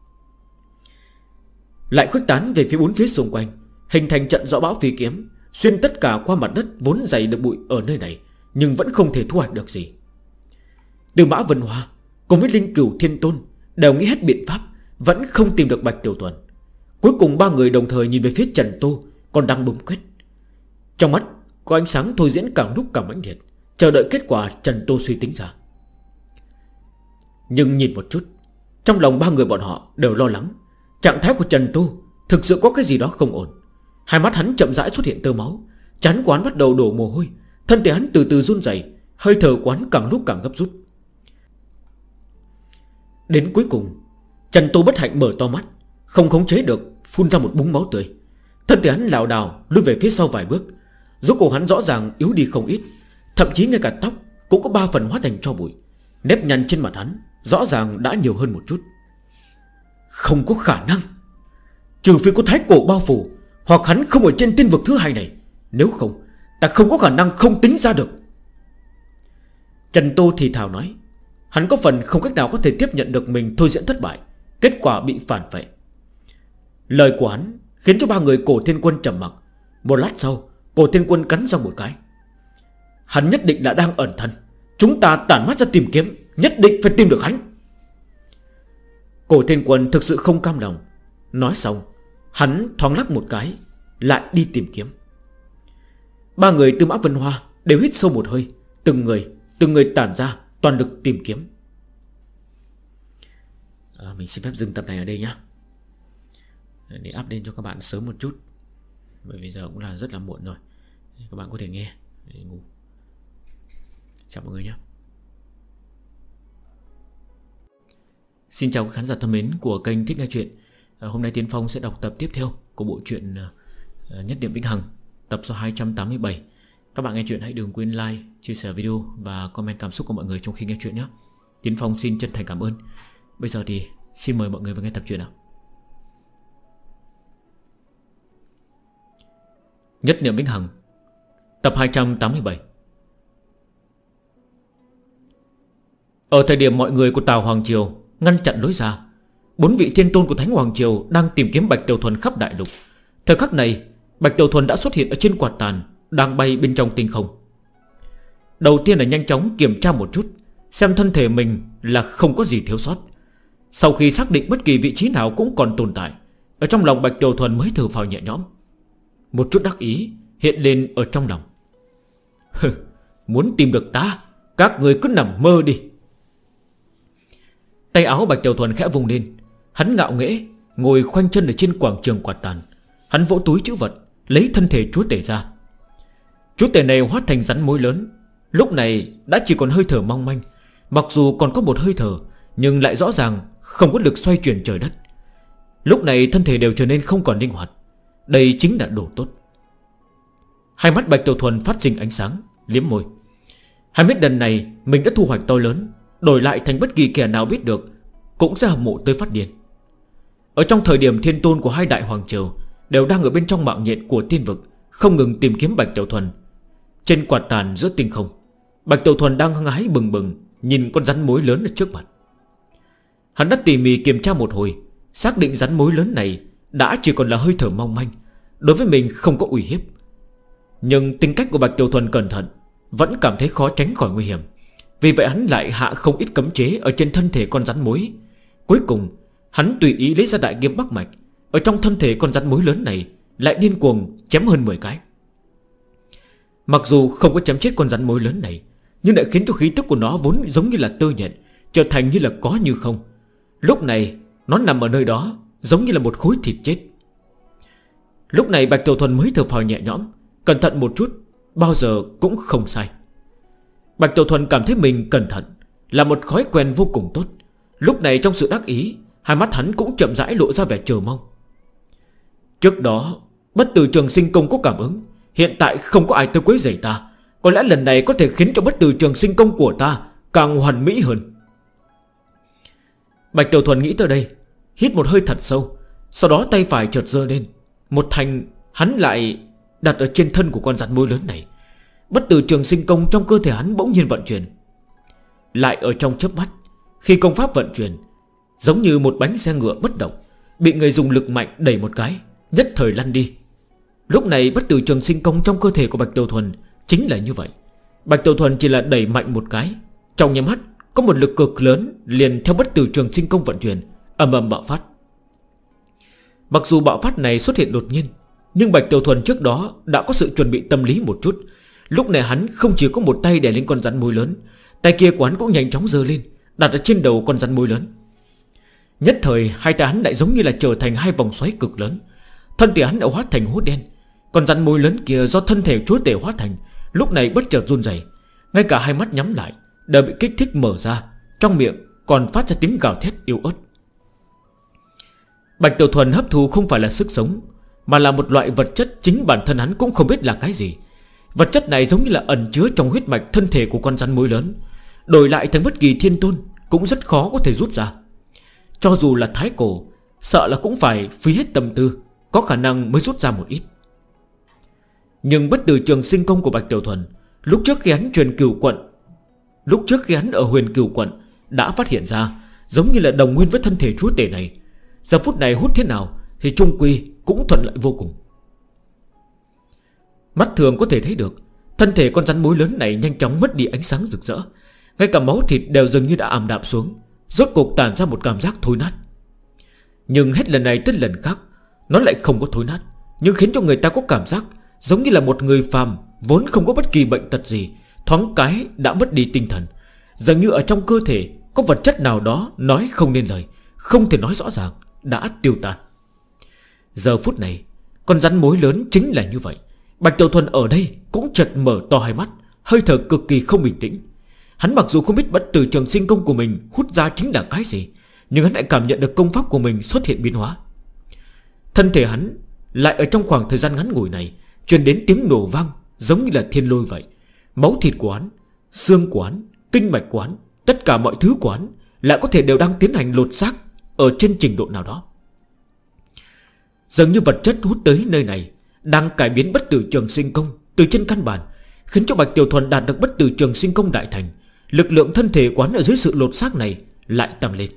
lại khuếch tán về phía 4 phía xung quanh, hình thành trận gió bão phi kiếm, xuyên tất cả qua mặt đất vốn dày được bụi ở nơi này, nhưng vẫn không thể thu hoạch được gì. Tư Mã Vân Hoa cùng với Linh Cửu Thiên Tôn đều nghĩ hết biện pháp, vẫn không tìm được Bạch Tiểu Thuần. Cuối cùng ba người đồng thời nhìn về phía Trần Tô còn đang bấm quyết. Trong mắt có ánh sáng thôi diễn càng lúc càng mãnh liệt, chờ đợi kết quả Trần Tô suy tính ra. Nhưng nhìn một chút, trong lòng ba người bọn họ đều lo lắng. Trạng thái của Trần Tô thực sự có cái gì đó không ổn. Hai mắt hắn chậm rãi xuất hiện tơ máu, trán quán bắt đầu đổ mồ hôi, thân thể hắn từ từ run rẩy, hơi thở quán càng lúc càng gấp rút. Đến cuối cùng, Trần Tô bất hạnh mở to mắt, không khống chế được, phun ra một búng máu tươi. Thân thể hắn lảo đảo lùi về phía sau vài bước. Rốt cuộc hắn rõ ràng yếu đi không ít, thậm chí ngay cả tóc cũng có 3 phần hóa thành tro bụi. Nếp nhăn trên mặt hắn rõ ràng đã nhiều hơn một chút. Không có khả năng, trừ phi có thái cổ bao phủ, hoặc hắn không ở trên tiên vực thứ hai này. Nếu không, ta không có khả năng không tính ra được. Trần Tô thì thào nói. Hắn có phần không cách nào có thể tiếp nhận được mình thôi diễn thất bại, kết quả bị phản vệ. Lời của hắn khiến cho ba người Cổ Thiên Quân trầm mặc. Một lát sau, Cổ Thiên Quân cắn răng một cái. Hắn nhất định là đang ẩn thân, chúng ta tản mắt ra tìm kiếm, nhất định phải tìm được hắn. Cổ Thiên Quân thực sự không cam lòng. Nói xong, hắn thoáng lắc một cái, lại đi tìm kiếm. Ba người Tư Mã Vân Hoa đều hít sâu một hơi, từng người tản ra, toàn lực tìm kiếm. Mình xin phép dừng tập này ở đây nhé, để update cho các bạn sớm một chút, bởi vì giờ cũng là rất là muộn rồi. Các bạn có thể nghe để ngủ. Chào mọi người nhé. Xin chào các khán giả thân mến của kênh Thích Nghe Chuyện. Hôm nay Tiến Phong sẽ đọc tập tiếp theo của bộ truyện Nhất Niệm Vĩnh Hằng, tập số 287. Các bạn nghe chuyện hãy đừng quên like, chia sẻ video và comment cảm xúc của mọi người trong khi nghe chuyện nhé. Tiến Phong xin chân thành cảm ơn. Bây giờ thì xin mời mọi người vào nghe tập truyện nào. Nhất Niệm Vĩnh Hằng, tập 287. Ở thời điểm mọi người của Tào Hoàng Triều ngăn chặn lối ra, 4 vị thiên tôn của Thánh Hoàng Triều đang tìm kiếm Bạch Tiểu Thuần khắp đại lục. Thời khắc này, Bạch Tiểu Thuần đã xuất hiện ở trên quạt tàn, đang bay bên trong tinh không. Đầu tiên là nhanh chóng kiểm tra một chút, xem thân thể mình là không có gì thiếu sót. Sau khi xác định bất kỳ vị trí nào cũng còn tồn tại, ở trong lòng Bạch Tiểu Thuần mới thở phào nhẹ nhõm. Một chút đắc ý hiện lên ở trong lòng. Muốn tìm được ta, các người cứ nằm mơ đi. Tay áo Bạch Tiểu Thuần khẽ vùng lên, hắn ngạo nghễ ngồi khoanh chân ở trên quảng trường quạt tàn. Hắn vỗ túi trữ vật, lấy thân thể chúa tể ra. Chúa tể này hóa thành rắn mối lớn, lúc này đã chỉ còn hơi thở mong manh. Mặc dù còn có một hơi thở, nhưng lại rõ ràng không có lực xoay chuyển trời đất. Lúc này thân thể đều trở nên không còn linh hoạt. Đây chính là đồ tốt. Hai mắt Bạch Tiểu Thuần phát sinh ánh sáng, liếm môi. Hắn biết lần này mình đã thu hoạch to lớn, đổi lại thành bất kỳ kẻ nào biết được cũng sẽ hâm mộ tới phát điên. Ở trong thời điểm thiên tôn của hai đại hoàng triều đều đang ở bên trong mạng nhện của tiên vực, không ngừng tìm kiếm Bạch Tiểu Thuần. Trên quạt tàn giữa tinh không, Bạch Tiểu Thuần đang hăng hái bừng bừng nhìn con rắn mối lớn ở trước mặt. Hắn đã tỉ mỉ kiểm tra một hồi, xác định rắn mối lớn này đã chỉ còn là hơi thở mong manh, đối với mình không có uy hiếp. Nhưng tính cách của Bạch Tiểu Thuần cẩn thận, vẫn cảm thấy khó tránh khỏi nguy hiểm. Vì vậy hắn lại hạ không ít cấm chế ở trên thân thể con rắn mối. Cuối cùng hắn tùy ý lấy ra đại kiếm Bắc Mạch, ở trong thân thể con rắn mối lớn này lại điên cuồng chém hơn 10 cái. Mặc dù không có chém chết con rắn mối lớn này, nhưng lại khiến cho khí tức của nó vốn giống như là tơ nhện trở thành như là có như không. Lúc này nó nằm ở nơi đó giống như là một khối thịt chết. Lúc này Bạch Tiểu Thuần mới thở phào nhẹ nhõm, cẩn thận một chút, bao giờ cũng không sai. Bạch Tiểu Thuần cảm thấy mình cẩn thận là một thói quen vô cùng tốt. Lúc này trong sự đắc ý, hai mắt hắn cũng chậm rãi lộ ra vẻ chờ mong. Trước đó Bất Tử Trường Sinh Công có cảm ứng, hiện tại không có ai tới quấy rầy ta, có lẽ lần này có thể khiến cho Bất Tử Trường Sinh Công của ta càng hoàn mỹ hơn. Bạch Tiểu Thuần nghĩ tới đây, hít một hơi thật sâu, sau đó tay phải chợt giơ lên, một thành hắn lại đặt ở trên thân của con rắn mối lớn này. Bất Tử Trường Sinh Công trong cơ thể hắn bỗng nhiên vận chuyển. Lại ở trong chớp mắt, khi công pháp vận chuyển, giống như một bánh xe ngựa bất động, bị người dùng lực mạnh đẩy một cái, nhất thời lăn đi. Lúc này Bất Tử Trường Sinh Công trong cơ thể của Bạch Tiểu Thuần chính là như vậy. Bạch Tiểu Thuần chỉ là đẩy mạnh một cái, trong nháy mắt có một lực cực lớn liền theo bất tử trường sinh công vận chuyển, ầm ầm bạo phát. Mặc dù bạo phát này xuất hiện đột nhiên, nhưng Bạch Tiểu Thuần trước đó đã có sự chuẩn bị tâm lý một chút. Lúc này hắn không chỉ có một tay đè lên con rắn mối lớn, tay kia của hắn cũng nhanh chóng giơ lên, đặt ở trên đầu con rắn mối lớn. Nhất thời hai tay hắn lại giống như là trở thành hai vòng xoáy cực lớn. Thân thể hắn đã hóa thành hố đen. Con rắn mối lớn kia do thân thể chúa tể hóa thành, lúc này bất chợt run rẩy, ngay cả hai mắt nhắm lại đều bị kích thích mở ra, trong miệng còn phát ra tiếng gào thét yếu ớt. Bạch Tiểu Thuần hấp thu không phải là sức sống, mà là một loại vật chất chính bản thân hắn cũng không biết là cái gì. Vật chất này giống như là ẩn chứa trong huyết mạch thân thể của con rắn mối lớn, đổi lại thành bất kỳ thiên tôn cũng rất khó có thể rút ra. Cho dù là thái cổ, sợ là cũng phải phí hết tâm tư, có khả năng mới rút ra một ít. Nhưng bất tử trường sinh công của Bạch Tiểu Thuần, lúc trước khi hắn ở huyền cửu quận đã phát hiện ra, giống như là đồng nguyên với thân thể chúa tể này. Giờ phút này hút thế nào thì trung quy cũng thuận lợi vô cùng. Mắt thường có thể thấy được, thân thể con rắn mối lớn này nhanh chóng mất đi ánh sáng rực rỡ, ngay cả máu thịt đều dường như đã ảm đạm xuống, rốt cuộc tản ra một cảm giác thối nát. Nhưng hết lần này tới lần khác, nó lại không có thối nát, nhưng khiến cho người ta có cảm giác giống như là một người phàm vốn không có bất kỳ bệnh tật gì, thoáng cái đã mất đi tinh thần. Dường như ở trong cơ thể có vật chất nào đó nói không nên lời, không thể nói rõ ràng, đã tiêu tan. Giờ phút này con rắn mối lớn chính là như vậy. Bạch Tiểu Thuần ở đây cũng chợt mở to hai mắt, hơi thở cực kỳ không bình tĩnh. Hắn mặc dù không biết bất tử trường sinh công của mình hút ra chính là cái gì, nhưng hắn lại cảm nhận được công pháp của mình xuất hiện biến hóa. Thân thể hắn lại ở trong khoảng thời gian ngắn ngủi này truyền đến tiếng nổ vang giống như là thiên lôi vậy. Máu thịt của hắn, xương của hắn, kinh mạch của hắn, tất cả mọi thứ của hắn lại có thể đều đang tiến hành lột xác ở trên trình độ nào đó. Dường như vật chất hút tới nơi này đang cải biến bất tử trường sinh công từ trên căn bản, khiến cho Bạch Tiểu Thuần đạt được bất tử trường sinh công đại thành. Lực lượng thân thể quán ở dưới sự lột xác này lại tăng lên.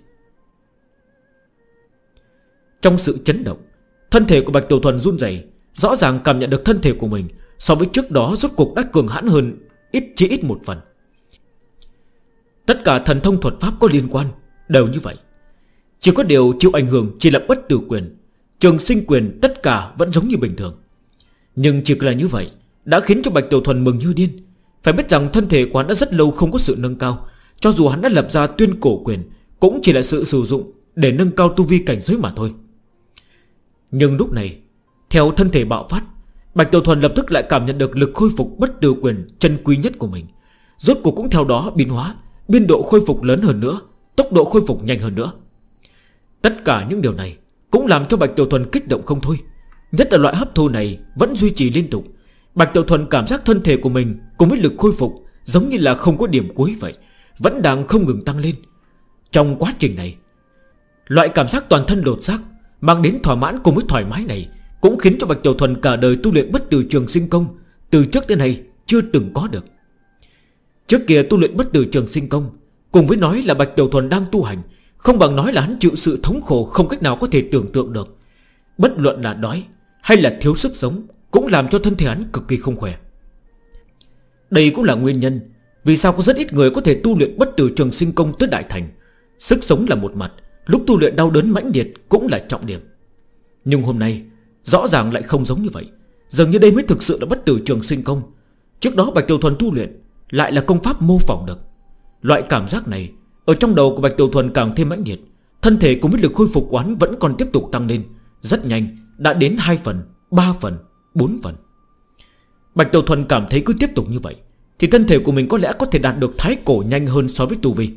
Trong sự chấn động, thân thể của Bạch Tiểu Thuần run rẩy, rõ ràng cảm nhận được thân thể của mình so với trước đó rốt cuộc đã cường hãn hơn chỉ ít một phần. Tất cả thần thông thuật pháp có liên quan đều như vậy. Chỉ có điều chịu ảnh hưởng chỉ là bất tử quyền, trường sinh quyền tất cả vẫn giống như bình thường. Nhưng chỉ là như vậy đã khiến cho Bạch Tiểu Thuần mừng như điên. Phải biết rằng thân thể của hắn đã rất lâu không có sự nâng cao. Cho dù hắn đã lập ra tuyên cổ quyền, cũng chỉ là sự sử dụng để nâng cao tu vi cảnh giới mà thôi. Nhưng lúc này, theo thân thể bạo phát, Bạch Tiểu Thuần lập tức lại cảm nhận được lực khôi phục bất tử quyền chân quý nhất của mình. Rốt cuộc cũng theo đó biến hóa, biên độ khôi phục lớn hơn nữa, tốc độ khôi phục nhanh hơn nữa. Tất cả những điều này cũng làm cho Bạch Tiểu Thuần kích động không thôi. Nhất là loại hấp thu này vẫn duy trì liên tục. Bạch Tiểu Thuần cảm giác thân thể của mình cùng với lực khôi phục giống như là không có điểm cuối vậy, vẫn đang không ngừng tăng lên. Trong quá trình này, loại cảm giác toàn thân lột xác mang đến thỏa mãn cùng với thoải mái này cũng khiến cho Bạch Tiểu Thuần cả đời tu luyện bất tử trường sinh công từ trước đến nay chưa từng có được. Trước kia tu luyện bất tử trường sinh công, cùng với nói là Bạch Tiểu Thuần đang tu hành, không bằng nói là hắn chịu sự thống khổ không cách nào có thể tưởng tượng được. Bất luận là đói hay là thiếu sức sống cũng làm cho thân thể hắn cực kỳ không khỏe. Đây cũng là nguyên nhân vì sao có rất ít người có thể tu luyện bất tử trường sinh công tới đại thành. Sức sống là một mặt, lúc tu luyện đau đớn mãnh liệt cũng là trọng điểm. Nhưng hôm nay rõ ràng lại không giống như vậy. Dường như đây mới thực sự là bất tử trường sinh công. Trước đó Bạch Tiểu Thuần tu luyện lại là công pháp mô phỏng được. Loại cảm giác này ở trong đầu của Bạch Tiểu Thuần càng thêm mãnh liệt. Thân thể cùng với lực khôi phục quán vẫn còn tiếp tục tăng lên. Rất nhanh đã đến 2 phần, 3 phần, 4 phần. Bạch Tiểu Thuần cảm thấy cứ tiếp tục như vậy thì thân thể của mình có lẽ có thể đạt được thái cổ nhanh hơn so với tu vi.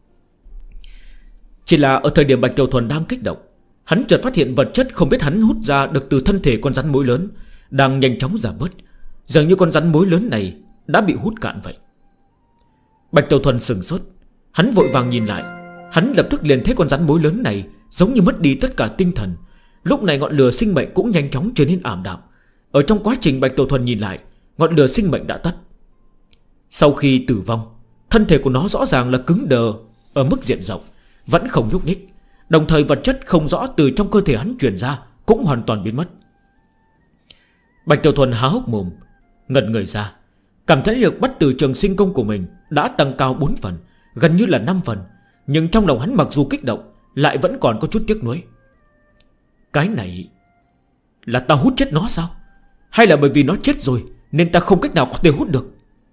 Chỉ là ở thời điểm Bạch Tiểu Thuần đang kích động, hắn chợt phát hiện vật chất không biết hắn hút ra được từ thân thể con rắn mối lớn đang nhanh chóng giảm bớt. Dường như con rắn mối lớn này đã bị hút cạn vậy. Bạch Tiểu Thuần sửng sốt, hắn vội vàng nhìn lại. Hắn lập tức liền thấy con rắn mối lớn này giống như mất đi tất cả tinh thần. Lúc này ngọn lửa sinh mệnh cũng nhanh chóng trở nên ảm đạm. Ở trong quá trình Bạch Tiểu Thuần nhìn lại, ngọn lửa sinh mệnh đã tắt. Sau khi tử vong, thân thể của nó rõ ràng là cứng đờ ở mức diện rộng, vẫn không nhúc nhích. Đồng thời vật chất không rõ từ trong cơ thể hắn truyền ra cũng hoàn toàn biến mất. Bạch Tiểu Thuần há hốc mồm, ngẩn người ra, cảm thấy được bất tử trường sinh công của mình đã tăng cao 4 phần, gần như là 5 phần. Nhưng trong lòng hắn mặc dù kích động, lại vẫn còn có chút tiếc nuối. Cái này là ta hút chết nó sao? Hay là bởi vì nó chết rồi nên ta không cách nào có thể hút được?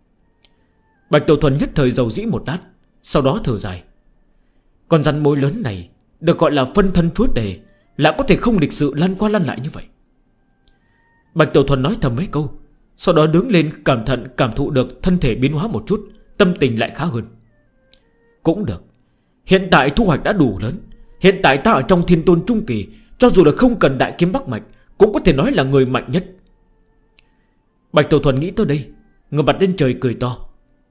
Bạch Tiểu Thuần nhất thời dầu dĩ một lát, sau đó thở dài. Con rắn mối lớn này được gọi là phân thân chúa tể, lại có thể không lịch sự lăn qua lăn lại như vậy. Bạch Tiểu Thuần nói thầm mấy câu, sau đó đứng lên cẩn thận cảm thụ được thân thể biến hóa một chút, tâm tình lại khá hơn. Cũng được, hiện tại thu hoạch đã đủ lớn. Hiện tại ta ở trong Thiên Tôn Trung Kỳ, cho dù là không cần đại kiếm Bắc Mạch, cũng có thể nói là người mạnh nhất. Bạch Tiểu Thuần nghĩ tới đây, ngửa mặt lên trời cười to.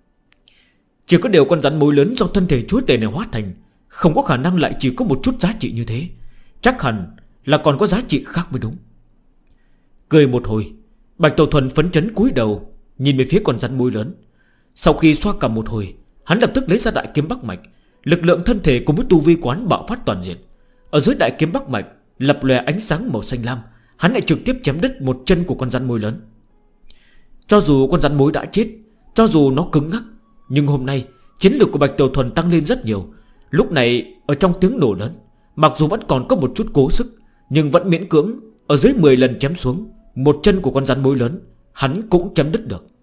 Chỉ có điều con rắn mối lớn do thân thể chúa tể này hóa thành, không có khả năng lại chỉ có một chút giá trị như thế. Chắc hẳn là còn có giá trị khác mới đúng. Cười một hồi, Bạch Tiểu Thuần phấn chấn cúi đầu nhìn về phía con rắn mối lớn. Sau khi xoa cầm một hồi, hắn lập tức lấy ra đại kiếm Bắc Mạch. Lực lượng thân thể cùng với tu vi quán bạo phát toàn diện. Ở dưới đại kiếm Bắc Mạch lập lòe ánh sáng màu xanh lam, hắn lại trực tiếp chém đứt một chân của con rắn mối lớn. Cho dù con rắn mối đã chết, cho dù nó cứng ngắc, nhưng hôm nay chiến lược của Bạch Tiểu Thuần tăng lên rất nhiều. Lúc này ở trong tiếng nổ lớn, mặc dù vẫn còn có một chút cố sức, nhưng vẫn miễn cưỡng. Ở dưới 10 lần chém xuống, một chân của con rắn mối lớn hắn cũng chém đứt được.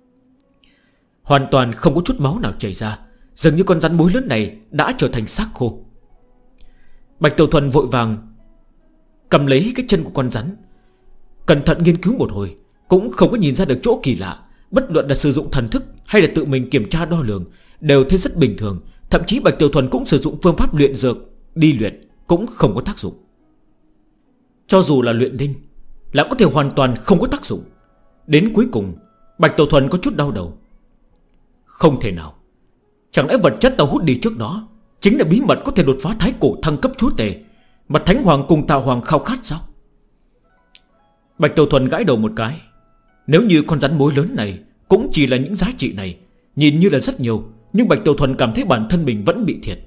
Hoàn toàn không có chút máu nào chảy ra, dường như con rắn mối lớn này đã trở thành xác khô. Bạch Tiểu Thuần vội vàng cầm lấy cái chân của con rắn, cẩn thận nghiên cứu một hồi, cũng không có nhìn ra được chỗ kỳ lạ. Bất luận là sử dụng thần thức hay là tự mình kiểm tra đo lường, đều thấy rất bình thường. Thậm chí Bạch Tiểu Thuần cũng sử dụng phương pháp luyện dược đi luyện, cũng không có tác dụng. Cho dù là luyện đinh, lại có thể hoàn toàn không có tác dụng. Đến cuối cùng Bạch Tiểu Thuần có chút đau đầu. Không thể nào, chẳng lẽ vật chất tao hút đi trước đó chính là bí mật có thể đột phá thái cổ thăng cấp chúa tể mà Thánh Hoàng cùng Tào Hoàng khao khát sao? Bạch Tiểu Thuần gãi đầu một cái. Nếu như con rắn mối lớn này cũng chỉ là những giá trị này, nhìn như là rất nhiều, nhưng Bạch Tiểu Thuần cảm thấy bản thân mình vẫn bị thiệt.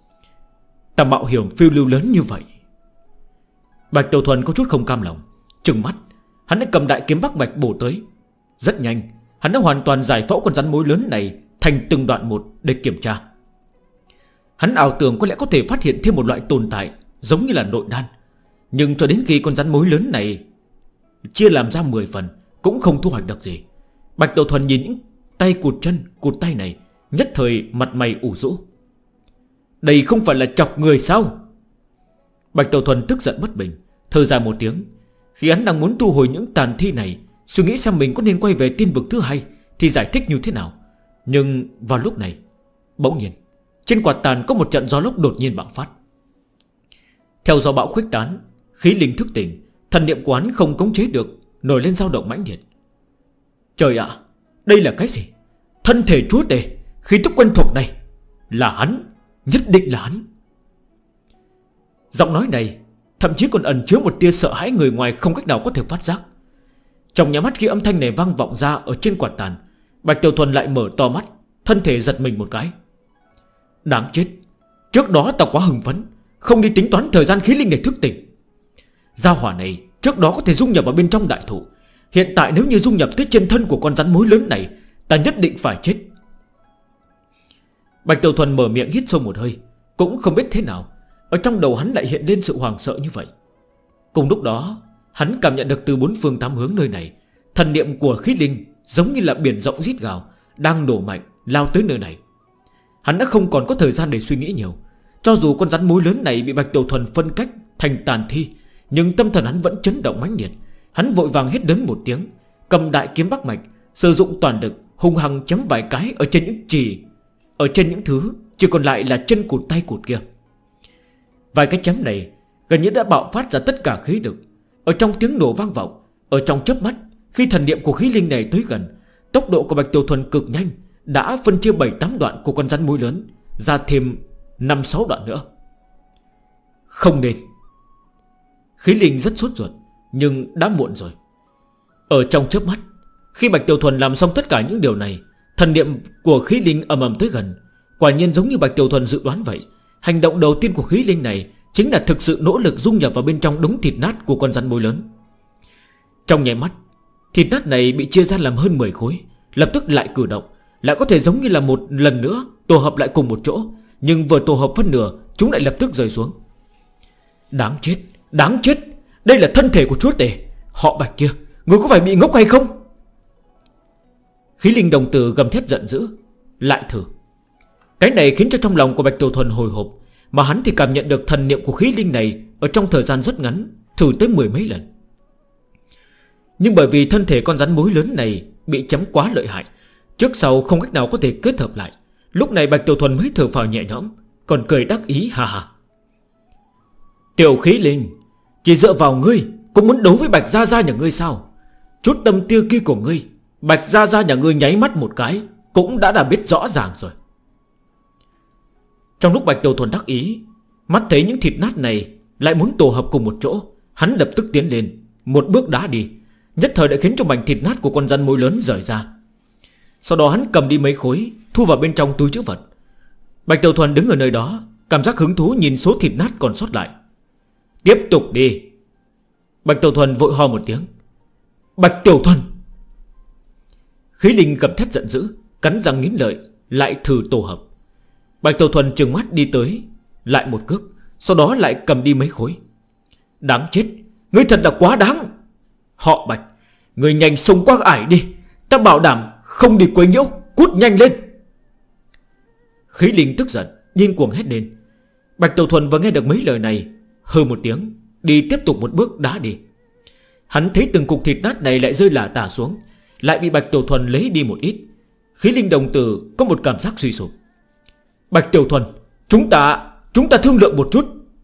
Ta mạo hiểm phiêu lưu lớn như vậy. Bạch Tiểu Thuần có chút không cam lòng, trừng mắt, hắn đã cầm đại kiếm Bắc Mạch bổ tới. Rất nhanh, hắn đã hoàn toàn giải phẫu con rắn mối lớn này thành từng đoạn một để kiểm tra. Hắn ảo tưởng có lẽ có thể phát hiện thêm một loại tồn tại giống như là nội đan. Nhưng cho đến khi con rắn mối lớn này chia làm ra 10 phần, cũng không thu hoạch được gì. Bạch Tiểu Thuần nhìn những tay cụt chân, cụt tay này, nhất thời mặt mày ủ rũ. Đây không phải là chọc người sao? Bạch Tiểu Thuần tức giận bất bình, thở dài một tiếng. Khi hắn đang muốn thu hồi những tàn thi này, suy nghĩ xem mình có nên quay về tiên vực thứ hai thì giải thích như thế nào. Nhưng vào lúc này, bỗng nhiên trên quạt tàn có một trận gió lốc đột nhiên bạo phát. Theo gió bão khuếch tán, khí linh thức tỉnh, thần niệm quán không khống chế được, nổi lên dao động mãnh liệt. Trời ạ, đây là cái gì? Thân thể chúa tể, khí tức quen thuộc này. Là hắn, nhất định là hắn. Giọng nói này thậm chí còn ẩn chứa một tia sợ hãi người ngoài không cách nào có thể phát giác. Trong nháy mắt khi âm thanh này vang vọng ra ở trên quạt tàn, Bạch Tiểu Thuần lại mở to mắt, thân thể giật mình một cái. Đáng chết, trước đó tao quá hưng phấn, không đi tính toán thời gian khí linh này thức tỉnh. Gia hỏa này trước đó có thể dung nhập vào bên trong đại thụ, hiện tại nếu như dung nhập tới trên thân của con rắn mối lớn này, ta nhất định phải chết. Bạch Tiểu Thuần mở miệng hít sâu một hơi, cũng không biết thế nào, ở trong đầu hắn lại hiện lên sự hoảng sợ như vậy. Cùng lúc đó, hắn cảm nhận được từ bốn phương tám hướng nơi này, thần niệm của khí linh giống như là biển rộng rít gào, đang nổ mạnh lao tới nơi này. Hắn đã không còn có thời gian để suy nghĩ nhiều. Cho dù con rắn mối lớn này bị Bạch Tiểu Thuần phân cách thành tàn thi, nhưng tâm thần hắn vẫn chấn động mãnh liệt. Hắn vội vàng hét lớn một tiếng, cầm đại kiếm Bắc Mạch, sử dụng toàn lực hung hăng chấm vài cái ở trên những thứ chỉ còn lại là chân cụt tay cụt kia. Vài cái chấm này gần như đã bạo phát ra tất cả khí lực. Ở trong tiếng nổ vang vọng, ở trong chớp mắt, khi thần niệm của khí linh này tới gần, tốc độ của Bạch Tiểu Thuần cực nhanh, đã phân chia 7-8 đoạn của con rắn mối lớn ra thêm 5-6 đoạn nữa. Không nên. Khí linh rất sốt ruột, nhưng đã muộn rồi. Ở trong chớp mắt, khi Bạch Tiểu Thuần làm xong tất cả những điều này, thần niệm của khí linh ầm ầm tới gần. Quả nhiên giống như Bạch Tiểu Thuần dự đoán vậy, hành động đầu tiên của khí linh này chính là thực sự nỗ lực dung nhập vào bên trong đống thịt nát của con rắn mối lớn. Trong nháy mắt, thịt nát này bị chia ra làm hơn 10 khối, lập tức lại cử động, lại có thể giống như là một lần nữa tổ hợp lại cùng một chỗ. Nhưng vừa tổ hợp phân nửa, chúng lại lập tức rơi xuống. Đáng chết, đáng chết. Đây là thân thể của chúa tể. Họ Bạch kia, người có phải bị ngốc hay không? Khí linh đồng tử gầm thét giận dữ. Lại thử. Cái này khiến cho trong lòng của Bạch Tiểu Thuần hồi hộp. Mà hắn thì cảm nhận được thần niệm của khí linh này ở trong thời gian rất ngắn, thử tới 10 mấy lần. Nhưng bởi vì thân thể con rắn mối lớn này bị chấm quá lợi hại, trước sau không cách nào có thể kết hợp lại. Lúc này Bạch Tiểu Thuần mới thở phào nhẹ nhõm, còn cười đắc ý hà hà. Tiểu khí linh, chỉ dựa vào ngươi cũng muốn đấu với Bạch Gia Gia nhà ngươi sao? Chút tâm tư kia của ngươi, Bạch Gia Gia nhà ngươi nháy mắt một cái cũng đã biết rõ ràng rồi. Trong lúc Bạch Tiểu Thuần đắc ý, mắt thấy những thịt nát này lại muốn tổ hợp cùng một chỗ, hắn lập tức tiến lên, một bước đá đi, nhất thời đã khiến cho mảnh thịt nát của con rắn mối lớn rời ra. Sau đó hắn cầm đi mấy khối, thu vào bên trong túi trữ vật. Bạch Tiểu Thuần đứng ở nơi đó, cảm giác hứng thú nhìn số thịt nát còn sót lại. Tiếp tục đi. Bạch Tiểu Thuần vội ho một tiếng. Bạch Tiểu Thuần. Khí linh gầm thét giận dữ, cắn răng nghiến lợi, lại thử tổ hợp. Bạch Tiểu Thuần trừng mắt đi tới, lại một cước, sau đó lại cầm đi mấy khối. Đáng chết, ngươi thật là quá đáng. Họ Bạch, ngươi nhanh xông qua ải đi, ta bảo đảm không đi quấy nhiễu, cút nhanh lên. Khí linh tức giận, điên cuồng hét lên. Bạch Tiểu Thuần vừa nghe được mấy lời này, hừ một tiếng, đi tiếp tục một bước đá đi. Hắn thấy từng cục thịt nát này lại rơi lả tả xuống, lại bị Bạch Tiểu Thuần lấy đi một ít. Khí linh đồng tử có một cảm giác suy sụp. Bạch Tiểu Thuần, chúng ta thương lượng một chút.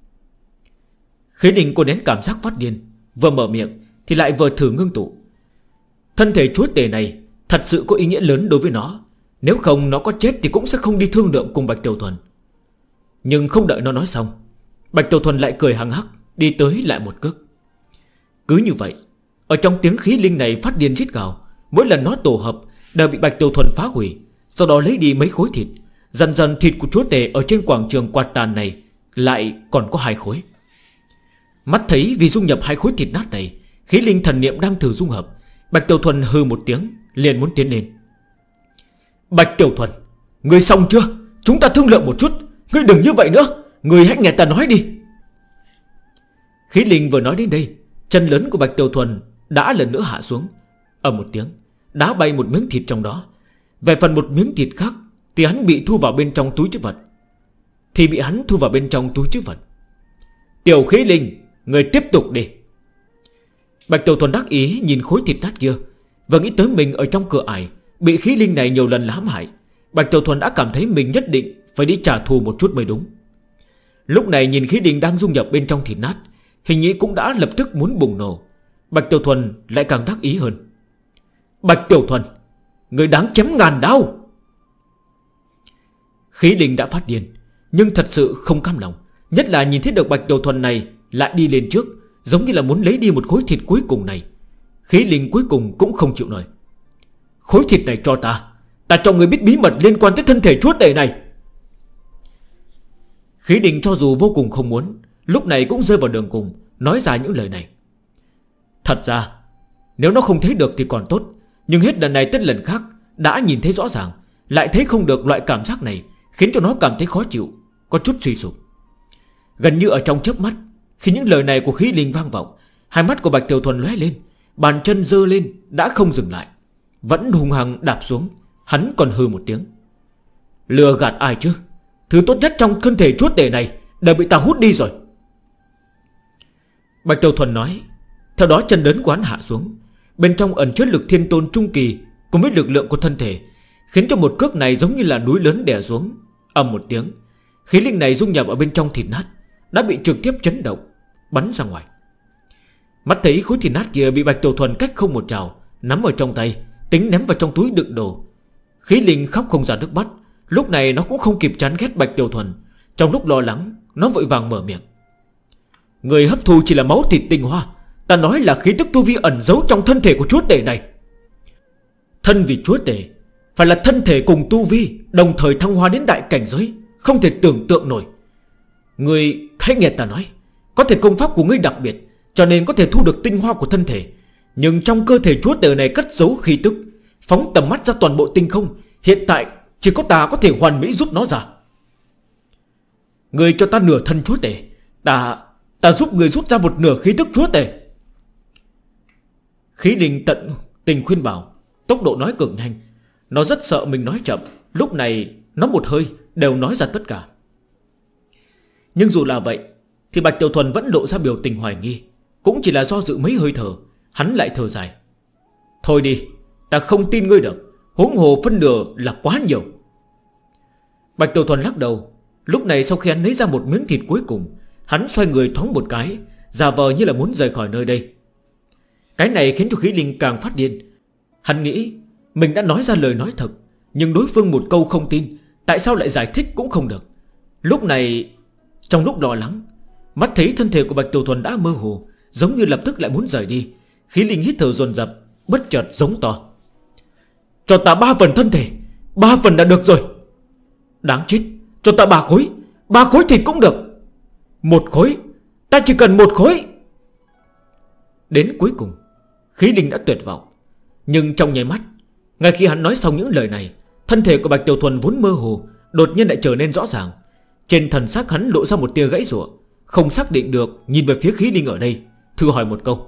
Khí linh cô nén cảm giác phát điên, vừa mở miệng thì lại vừa thử ngưng tụ. Thân thể chúa tể này thật sự có ý nghĩa lớn đối với nó, nếu không nó có chết thì cũng sẽ không đi thương lượng cùng Bạch Tiểu Thuần. Nhưng không đợi nó nói xong, Bạch Tiểu Thuần lại cười hằng hắc, đi tới lại một cước. Cứ như vậy, ở trong tiếng khí linh này phát điên rít gào, mỗi lần nó tổ hợp đều bị Bạch Tiểu Thuần phá hủy. Sau đó lấy đi mấy khối thịt. Dần dần thịt của chúa tể ở trên quảng trường quạt tàn này lại còn có 2 khối. Mắt thấy vì dung nhập 2 khối thịt nát này, khí linh thần niệm đang thử dung hợp, Bạch Tiểu Thuần hừ một tiếng, liền muốn tiến lên. Bạch Tiểu Thuần, ngươi xong chưa? Chúng ta thương lượng một chút. Ngươi đừng như vậy nữa, ngươi hãy nghe ta nói đi. Khí linh vừa nói đến đây, chân lớn của Bạch Tiểu Thuần đã lần nữa hạ xuống. Ầm một tiếng, đá bay một miếng thịt trong đó. Về phần một miếng thịt khác thì hắn bị thu vào bên trong túi trữ vật. Tiểu khí linh, người tiếp tục đi. Bạch Tiểu Thuần đắc ý nhìn khối thịt nát kia, và nghĩ tới mình ở trong cửa ải bị khí linh này nhiều lần hãm hại. Bạch Tiểu Thuần đã cảm thấy mình nhất định phải đi trả thù một chút mới đúng. Lúc này nhìn khí linh đang dung nhập bên trong thịt nát, hình như cũng đã lập tức muốn bùng nổ. Bạch Tiểu Thuần lại càng đắc ý hơn. Bạch Tiểu Thuần, người đáng chém ngàn đao. Khí linh đã phát điên, nhưng thật sự không cam lòng, nhất là nhìn thấy được Bạch Tiểu Thuần này lại đi lên trước, giống như là muốn lấy đi một khối thịt cuối cùng này. Khí linh cuối cùng cũng không chịu nổi. Khối thịt này cho ta cho người biết bí mật liên quan tới thân thể chúa tể này. Khí linh cho dù vô cùng không muốn, lúc này cũng rơi vào đường cùng, nói ra những lời này. Thật ra nếu nó không thấy được thì còn tốt, nhưng hết lần này tới lần khác đã nhìn thấy rõ ràng, lại thấy không được. Loại cảm giác này khiến cho nó cảm thấy khó chịu, có chút suy sụp. Gần như ở trong chớp mắt, khi những lời này của khí linh vang vọng, hai mắt của Bạch Tiểu Thuần lóe lên, bàn chân giơ lên đã không dừng lại, vẫn hung hăng đạp xuống. Hắn còn hừ một tiếng. Lừa gạt ai chứ? Thứ tốt nhất trong thân thể chúa tể này đều bị ta hút đi rồi. Bạch Tiểu Thuần nói. Theo đó chân lớn của hắn hạ xuống, bên trong ẩn chứa lực thiên tôn trung kỳ cùng với lực lượng của thân thể, khiến cho một cước này giống như là núi lớn đè xuống. Ầm một tiếng, khí linh này dung nhập ở bên trong thịt nát đã bị trực tiếp chấn động, bắn ra ngoài. Mắt thấy khối thịt nát kia bị Bạch Tiểu Thuần cách không một trào nắm ở trong tay, tính ném vào trong túi đựng đồ. Khí linh khóc không ra nước mắt. Lúc này nó cũng không kịp chán ghét Bạch Tiểu Thuần. Trong lúc lo lắng, nó vội vàng mở miệng. Người hấp thu chỉ là máu thịt tinh hoa, ta nói là khí tức tu vi ẩn giấu trong thân thể của chúa tể này. Thân vì chúa tể phải là thân thể cùng tu vi đồng thời thăng hoa đến đại cảnh giới, không thể tưởng tượng nổi. Người hãy nghe ta nói, có thể công pháp của ngươi đặc biệt, cho nên có thể thu được tinh hoa của thân thể. Nhưng trong cơ thể chúa tể này cất giấu khí tức, phóng tầm mắt ra toàn bộ tinh không, hiện tại Chỉ có ta có thể hoàn mỹ rút nó ra. Người cho ta nửa thân chúa tể. Ta giúp người rút ra một nửa khí tức chúa tể. Khí linh tận tình khuyên bảo. Tốc độ nói cực nhanh. Nó rất sợ mình nói chậm. Lúc này nó một hơi đều nói ra tất cả. Nhưng dù là vậy thì Bạch Tiểu Thuần vẫn lộ ra biểu tình hoài nghi. Cũng chỉ là do dự mấy hơi thở. Hắn lại thở dài. Thôi đi, ta không tin ngươi được. Huống hồ phân nửa là quá nhiều. Bạch Tiểu Thuần lắc đầu. Lúc này sau khi hắn lấy ra một miếng thịt cuối cùng, hắn xoay người thoáng một cái, giả vờ như là muốn rời khỏi nơi đây. Cái này khiến cho khí linh càng phát điên. Hắn nghĩ mình đã nói ra lời nói thật, nhưng đối phương một câu không tin. Tại sao lại giải thích cũng không được. Lúc này trong lúc lo lắng, mắt thấy thân thể của Bạch Tiểu Thuần đã mơ hồ, giống như lập tức lại muốn rời đi. Khí linh hít thở dồn dập, bất chợt giống to. Cho ta 3 phần thân thể, 3 phần đã được rồi. Đáng chết, cho ta 3 khối, 3 khối thịt cũng được. 1 khối, ta chỉ cần 1 khối. Đến cuối cùng khí linh đã tuyệt vọng. Nhưng trong nháy mắt, ngay khi hắn nói xong những lời này, thân thể của Bạch Tiểu Thuần vốn mơ hồ đột nhiên lại trở nên rõ ràng. Trên thần sắc hắn lộ ra một tia gãy giụa, không xác định được, nhìn về phía khí linh ở đây, thử hỏi một câu.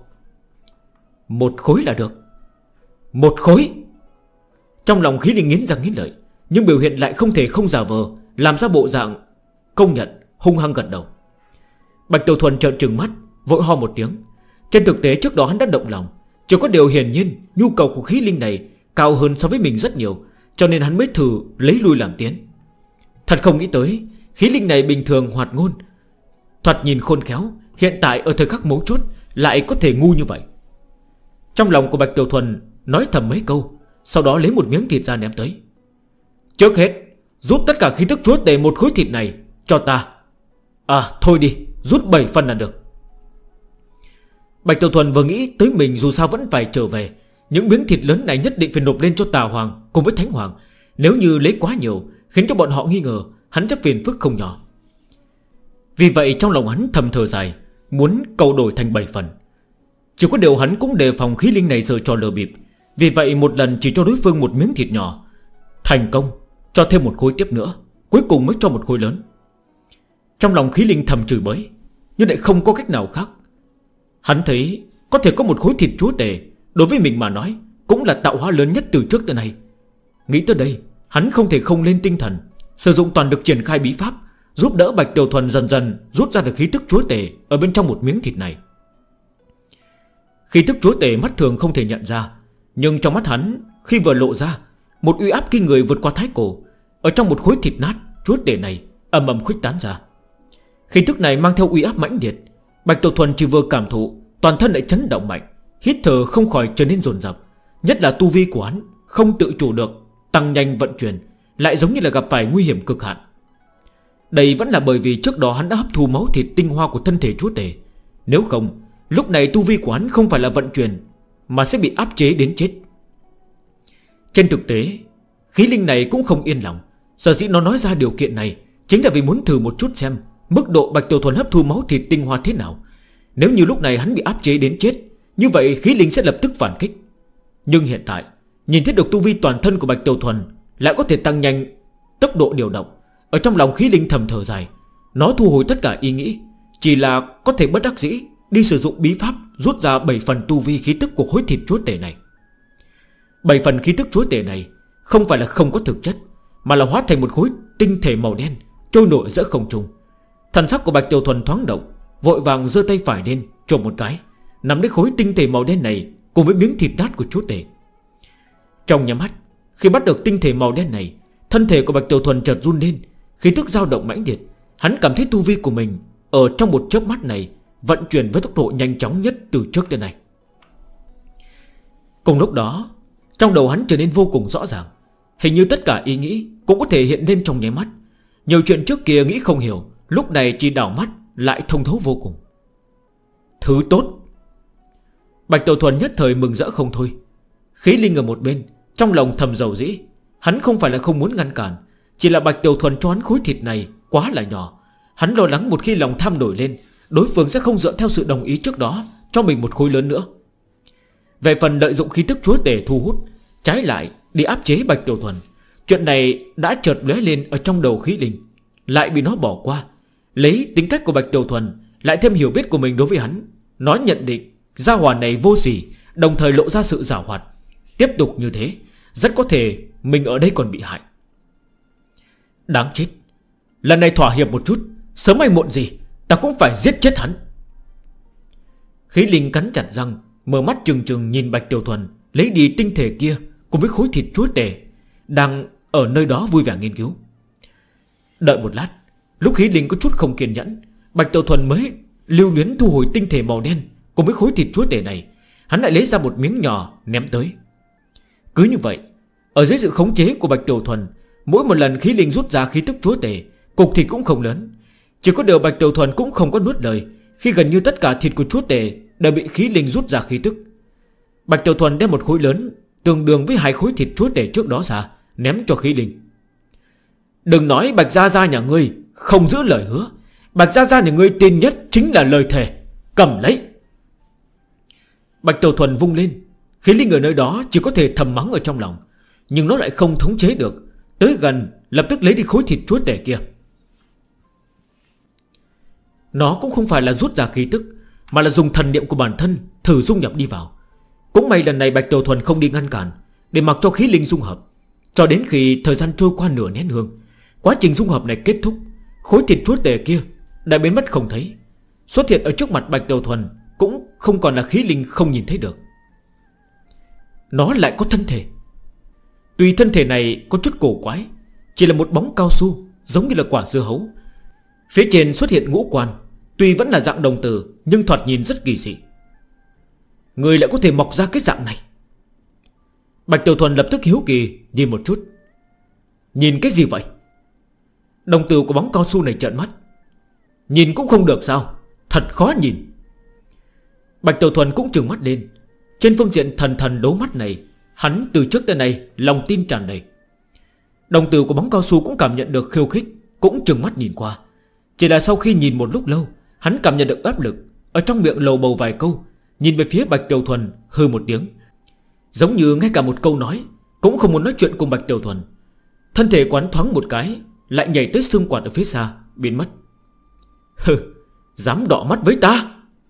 1 khối là được. 1 khối. Trong lòng khí linh nghiến răng nghiến lợi, nhưng biểu hiện lại không thể không giả vờ, làm ra bộ dạng công nhận, hung hăng gật đầu. Bạch Tiểu Thuần trợn trừng mắt, vội ho một tiếng. Trên thực tế trước đó hắn đã động lòng, chỉ có điều hiển nhiên nhu cầu của khí linh này cao hơn so với mình rất nhiều, cho nên hắn mới thử lấy lui làm tiến. Thật không nghĩ tới, khí linh này bình thường hoạt ngôn, thoạt nhìn khôn khéo, hiện tại ở thời khắc mấu chốt lại có thể ngu như vậy. Trong lòng của Bạch Tiểu Thuần nói thầm mấy câu, sau đó lấy một miếng thịt ra ném tới. Trước hết rút tất cả khí tức chúa tể 1 khối thịt này cho ta. Thôi đi, rút 7 phần là được. Bạch Tiểu Thuần vừa nghĩ tới mình dù sao vẫn phải trở về, những miếng thịt lớn này nhất định phải nộp lên cho Tà Hoàng cùng với Thánh Hoàng. Nếu như lấy quá nhiều khiến cho bọn họ nghi ngờ, hắn chắc phiền phức không nhỏ. Vì vậy trong lòng hắn thầm thở dài, muốn cầu đổi thành 7 phần. Chỉ có điều hắn cũng đề phòng khí linh này giờ trò lừa bịp. Vì vậy một lần chỉ cho đối phương một miếng thịt nhỏ, thành công cho thêm 1 khối tiếp nữa, cuối cùng mới cho 1 khối lớn. Trong lòng khí linh thầm chửi bới, nhưng lại không có cách nào khác. Hắn thấy có thể có 1 khối thịt chúa tể, đối với mình mà nói cũng là tạo hóa lớn nhất từ trước tới nay. Nghĩ tới đây, hắn không thể không lên tinh thần, sử dụng toàn lực triển khai bí pháp, giúp đỡ Bạch Tiểu Thuần dần dần rút ra được khí tức chúa tể ở bên trong một miếng thịt này. Khí tức chúa tể mắt thường không thể nhận ra, nhưng trong mắt hắn khi vừa lộ ra, một uy áp kinh người vượt qua thái cổ. Ở trong một khối thịt nát chúa tể này ầm ầm khuếch tán ra. Khí tức này mang theo uy áp mãnh liệt. Bạch Tiểu Thuần chỉ vừa cảm thụ, toàn thân lại chấn động mạnh, hít thở không khỏi trở nên dồn dập. Nhất là tu vi của hắn không tự chủ được, tăng nhanh vận chuyển, lại giống như là gặp phải nguy hiểm cực hạn. Đây vẫn là bởi vì trước đó hắn đã hấp thu máu thịt tinh hoa của thân thể chúa tể. Nếu không, lúc này tu vi của hắn không phải là vận chuyển, mà sẽ bị áp chế đến chết. Trên thực tế, khí linh này cũng không yên lòng. Sở dĩ nó nói ra điều kiện này chính là vì muốn thử một chút xem mức độ Bạch Tiểu Thuần hấp thu máu thịt tinh hoa thế nào. Nếu như lúc này hắn bị áp chế đến chết, như vậy khí linh sẽ lập tức phản kích. Nhưng hiện tại nhìn thấy được tu vi toàn thân của Bạch Tiểu Thuần lại có thể tăng nhanh tốc độ điều động. Ở trong lòng khí linh thầm thở dài, nó thu hồi tất cả ý nghĩ, chỉ là có thể bất đắc dĩ đi sử dụng bí pháp rút ra 7 phần tu vi khí tức của khối thịt chúa tể này. 7 phần khí tức chúa tể này không phải là không có thực chất, mà là hóa thành một khối tinh thể màu đen trôi nổi giữa không trung. Thần sắc của Bạch Tiểu Thuần thoáng động, vội vàng giơ tay phải lên chộp một cái, nắm lấy khối tinh thể màu đen này cùng với miếng thịt nát của chúa tể. Trong nhắm mắt, khi bắt được tinh thể màu đen này, thân thể của Bạch Tiểu Thuần chợt run lên, khí tức dao động mãnh liệt. Hắn cảm thấy tu vi của mình ở trong một chớp mắt này vận chuyển với tốc độ nhanh chóng nhất từ trước đến nay. Cùng lúc đó, trong đầu hắn trở nên vô cùng rõ ràng, hình như tất cả ý nghĩ cũng có thể hiện lên trong nháy mắt. Nhiều chuyện trước kia nghĩ không hiểu, lúc này chỉ đảo mắt lại thông thấu vô cùng. Thứ tốt. Bạch Tiểu Thuần nhất thời mừng rỡ không thôi. Khí linh ở một bên trong lòng thầm dầu dĩ. Hắn không phải là không muốn ngăn cản, chỉ là Bạch Tiểu Thuần cho hắn khối thịt này quá là nhỏ. Hắn lo lắng một khi lòng tham nổi lên, đối phương sẽ không dựa theo sự đồng ý trước đó cho mình một khối lớn nữa. Về phần lợi dụng khí tức chúa tể thu hút, trái lại để áp chế Bạch Tiểu Thuần, Chuyện này đã chợt lóe lên ở trong đầu Khí Linh, lại bị nó bỏ qua. Lấy tính cách của Bạch Tiểu Thuần, lại thêm hiểu biết của mình đối với hắn, nó nhận định gia hỏa này vô sỉ, đồng thời lộ ra sự giảo hoạt. Tiếp tục như thế, rất có thể mình ở đây còn bị hại. Đáng chết, lần này thỏa hiệp một chút, sớm hay muộn gì ta cũng phải giết chết hắn. Khí Linh cắn chặt răng, mở mắt trừng trừng nhìn Bạch Tiểu Thuần lấy đi tinh thể kia cùng với khối thịt chúa tể, đang ở nơi đó vui vẻ nghiên cứu. Đợi một lát, lúc Khí Linh có chút không kiên nhẫn, Bạch Tiểu Thuần mới lưu luyến thu hồi tinh thể màu đen cùng với khối thịt chúa tể này. Hắn lại lấy ra một miếng nhỏ ném tới. Cứ như vậy, ở dưới sự khống chế của Bạch Tiểu Thuần, mỗi một lần Khí Linh rút ra khí tức chúa tể, cục thịt cũng không lớn. Chỉ có điều Bạch Tiểu Thuần cũng không có nuốt lời, khi gần như tất cả thịt của chúa tể đều bị Khí Linh rút ra khí tức. Bạch Tiểu Thuần đem một khối lớn tương đương với 2 khối thịt chúa tể trước đó ra, ném cho Khí Linh. Đừng nói Bạch Gia Gia nhà ngươi không giữ lời hứa, Bạch Gia Gia nhà ngươi tin nhất chính là lời thề. Cầm lấy. Bạch Tiểu Thuần vung lên, Khí Linh ở nơi đó chỉ có thể thầm mắng ở trong lòng, nhưng nó lại không thống chế được. Tới gần lập tức lấy đi khối thịt chúa tể kia. Nó cũng không phải là rút ra khí tức, mà là dùng thần niệm của bản thân thử dung nhập đi vào. Cũng may lần này Bạch Tiểu Thuần không đi ngăn cản, để mặc cho Khí Linh dung hợp. Cho đến khi thời gian trôi qua nửa nén hương, quá trình dung hợp này kết thúc, khối thịt chúa tể kia đã biến mất không thấy. Xuất hiện ở trước mặt Bạch Tiểu Thuần cũng không còn là Khí Linh không nhìn thấy được. Nó lại có thân thể. Tuy thân thể này có chút cổ quái, chỉ là một bóng cao su giống như là quả dưa hấu. Phía trên xuất hiện ngũ quan, tuy vẫn là dạng đồng tử, nhưng thoạt nhìn rất kỳ dị. Người lại có thể mọc ra cái dạng này. Bạch Tiểu Thuần lập tức hiếu kỳ nhìn một chút. Nhìn cái gì vậy? Đồng tử của bóng cao su này trợn mắt. Nhìn cũng không được sao? Thật khó nhìn. Bạch Tiểu Thuần cũng trừng mắt lên. Trên phương diện thần đấu mắt này, hắn từ trước đến nay lòng tin tràn đầy. Đồng tử của bóng cao su cũng cảm nhận được khiêu khích, cũng trừng mắt nhìn qua. Chỉ là sau khi nhìn một lúc lâu, hắn cảm nhận được áp lực, ở trong miệng lầu bầu vài câu, nhìn về phía Bạch Tiểu Thuần hừ một tiếng, giống như ngay cả một câu nói cũng không muốn nói chuyện cùng Bạch Tiểu Thuần. Thân thể quán thoáng một cái, lại nhảy tới xương quạt ở phía xa, biến mất. Hừ, dám đọ mắt với ta?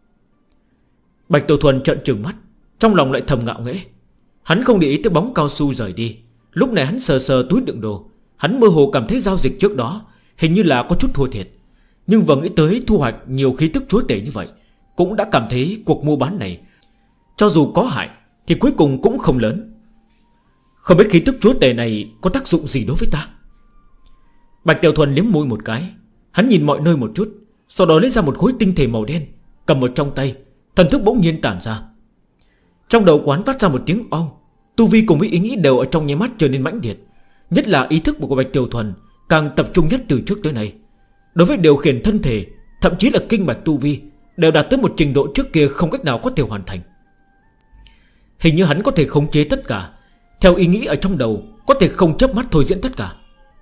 Bạch Tiểu Thuần trợn trừng mắt, trong lòng lại thầm ngạo nghễ. Hắn không để ý tới bóng cao su rời đi. Lúc này hắn sờ sờ túi đựng đồ. Hắn mơ hồ cảm thấy giao dịch trước đó hình như là có chút thua thiệt, nhưng vừa nghĩ tới thu hoạch nhiều khí tức chúa tể như vậy, cũng đã cảm thấy cuộc mua bán này cho dù có hại thì cuối cùng cũng không lớn. Không biết khí tức chúa tể này có tác dụng gì đối với ta. Bạch Tiểu Thuần liếm môi một cái. Hắn nhìn mọi nơi một chút, sau đó lấy ra một khối tinh thể màu đen, cầm ở trong tay. Thần thức bỗng nhiên tản ra. Trong đầu quán phát ra một tiếng ong. Tu vi cùng với ý nghĩ đều ở trong nháy mắt trở nên mãnh liệt. Nhất là ý thức của Bạch Tiểu Thuần càng tập trung nhất từ trước tới nay. Đối với điều khiển thân thể, thậm chí là kinh mạch tu vi, đều đạt tới một trình độ trước kia không cách nào có thể hoàn thành. Hình như hắn có thể khống chế tất cả, theo ý nghĩ ở trong đầu, có thể không chớp mắt thôi diễn tất cả.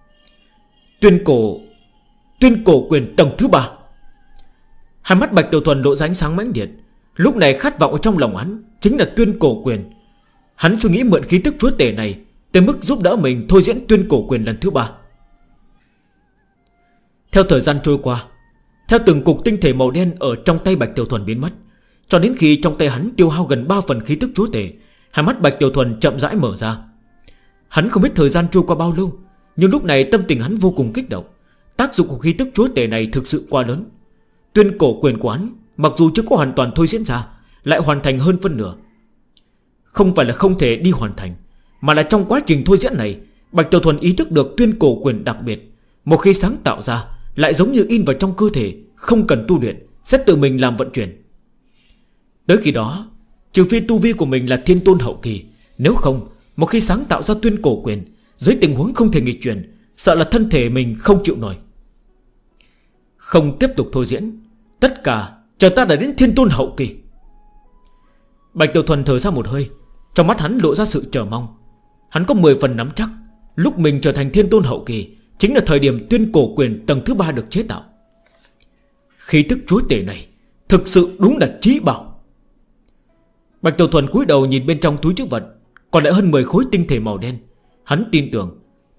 Tuyên cổ quyền tầng thứ 3. Hai mắt Bạch Tiểu Thuần lộ ra ánh sáng mãnh liệt. Lúc này khát vọng ở trong lòng hắn chính là tuyên cổ quyền. Hắn suy nghĩ mượn khí tức chúa tể này tới mức giúp đỡ mình thôi diễn tuyên cổ quyền lần thứ 3. Theo thời gian trôi qua, theo từng cục tinh thể màu đen ở trong tay Bạch Tiểu Thuần biến mất, cho đến khi trong tay hắn tiêu hao gần 3 phần khí tức chúa tể, hai mắt Bạch Tiểu Thuần chậm rãi mở ra. Hắn không biết thời gian trôi qua bao lâu, nhưng lúc này tâm tình hắn vô cùng kích động. Tác dụng của khí tức chúa tể này thực sự quá lớn. Tuyên cổ quyền của hắn mặc dù chưa có hoàn toàn thôi diễn ra, lại hoàn thành hơn phân nửa. Không phải là không thể đi hoàn thành, mà là trong quá trình thôi diễn này, Bạch Tiểu Thuần ý thức được tuyên cổ quyền đặc biệt. Một khi sáng tạo ra, lại giống như in vào trong cơ thể, không cần tu luyện, sẽ tự mình làm vận chuyển. Tới khi đó, trừ phi tu vi của mình là thiên tôn hậu kỳ, nếu không, một khi sáng tạo ra tuyên cổ quyền, dưới tình huống không thể nghịch chuyển, sợ là thân thể mình không chịu nổi. Không tiếp tục thôi diễn, tất cả chờ ta đã đến thiên tôn hậu kỳ. Bạch Tiểu Thuần thở ra một hơi, trong mắt hắn lộ ra sự chờ mong. Hắn có 10 phần nắm chắc, lúc mình trở thành thiên tôn hậu kỳ chính là thời điểm tuyên cổ quyền tầng thứ 3 được chế tạo. Khí tức chúa tể này thực sự đúng là trí bảo. Bạch Tiểu Thuần cúi đầu nhìn bên trong túi trữ vật, còn lại hơn 10 khối tinh thể màu đen. Hắn tin tưởng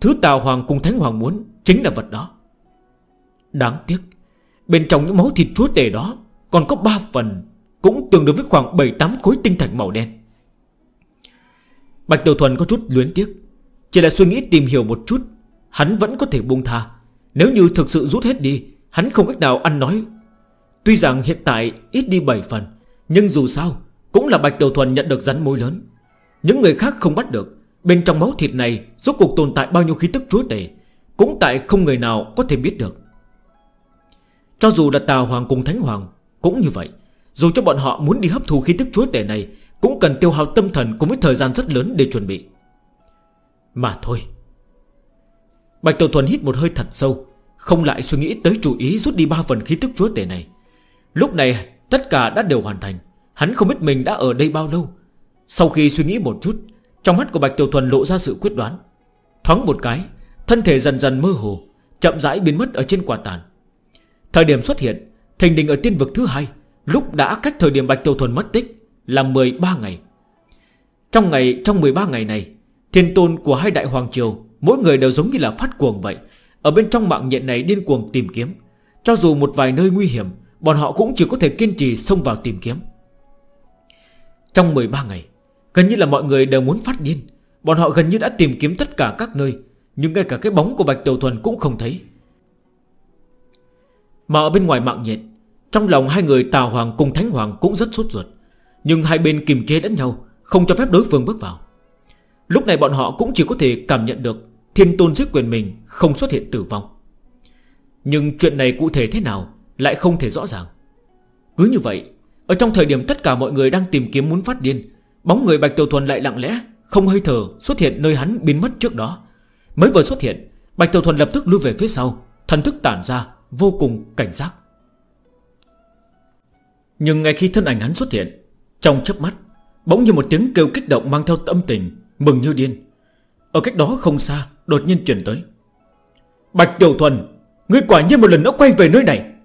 Thứ Tào Hoàng cùng Thánh Hoàng muốn chính là vật đó. Đáng tiếc, bên trong những máu thịt chúa tể đó còn có 3 phần, cũng tương đương với khoảng 7-8 khối tinh thạch màu đen. Bạch Tiểu Thuần có chút luyến tiếc, chỉ là suy nghĩ tìm hiểu một chút, hắn vẫn có thể buông tha. Nếu như thực sự rút hết đi, hắn không cách nào ăn nói. Tuy rằng hiện tại ít đi 7 phần, nhưng dù sao cũng là Bạch Tiểu Thuần nhận được rắn mối lớn. Những người khác không bắt được bên trong máu thịt này rốt cuộc tồn tại bao nhiêu khí tức chúa tể, cũng tại không người nào có thể biết được. Cho dù là Tào Hoàng cùng Thánh Hoàng cũng như vậy. Dù cho bọn họ muốn đi hấp thu khí tức chúa tể này, cũng cần tiêu hao tâm thần cùng với thời gian rất lớn để chuẩn bị. Mà thôi. Bạch Tiểu Thuần hít một hơi thật sâu, không lại suy nghĩ tới chủ ý rút đi 3 phần khí tức chúa tể này. Lúc này tất cả đã đều hoàn thành. Hắn không biết mình đã ở đây bao lâu. Sau khi suy nghĩ một chút, trong mắt của Bạch Tiểu Thuần lộ ra sự quyết đoán. Thoáng một cái, thân thể dần dần mơ hồ, chậm rãi biến mất ở trên quả tàn. Thời điểm xuất hiện thình lình ở tiên vực thứ 2, lúc đã cách thời điểm Bạch Tiểu Thuần mất tích là 13 ngày. Trong 13 ngày này, thiên tôn của 2 đại hoàng triều mỗi người đều giống như là phát cuồng vậy, ở bên trong mạng nhện này điên cuồng tìm kiếm. Cho dù một vài nơi nguy hiểm, bọn họ cũng chỉ có thể kiên trì xông vào tìm kiếm. Trong 13 ngày, gần như là mọi người đều muốn phát điên. Bọn họ gần như đã tìm kiếm tất cả các nơi, nhưng ngay cả cái bóng của Bạch Tiểu Thuần cũng không thấy. Mà ở bên ngoài mạng nhện, trong lòng 2 người Tào Hoàng cùng Thánh Hoàng cũng rất sốt ruột. Nhưng hai bên kiềm chế lẫn nhau, không cho phép đối phương bước vào. Lúc này bọn họ cũng chỉ có thể cảm nhận được thiên tôn dưới quyền mình không xuất hiện tử vong. Nhưng chuyện này cụ thể thế nào lại không thể rõ ràng. Cứ như vậy, ở trong thời điểm tất cả mọi người đang tìm kiếm muốn phát điên, bóng người Bạch Tiểu Thuần lại lặng lẽ không hơi thở xuất hiện nơi hắn biến mất trước đó. Mới vừa xuất hiện, Bạch Tiểu Thuần lập tức lui về phía sau, thần thức tản ra, vô cùng cảnh giác. Nhưng ngay khi thân ảnh hắn xuất hiện, trong chớp mắt, bỗng như một tiếng kêu kích động mang theo tâm tình mừng như điên, ở cách đó không xa đột nhiên truyền tới. Bạch Tiểu Thuần, ngươi quả nhiên một lần nữa quay về nơi này.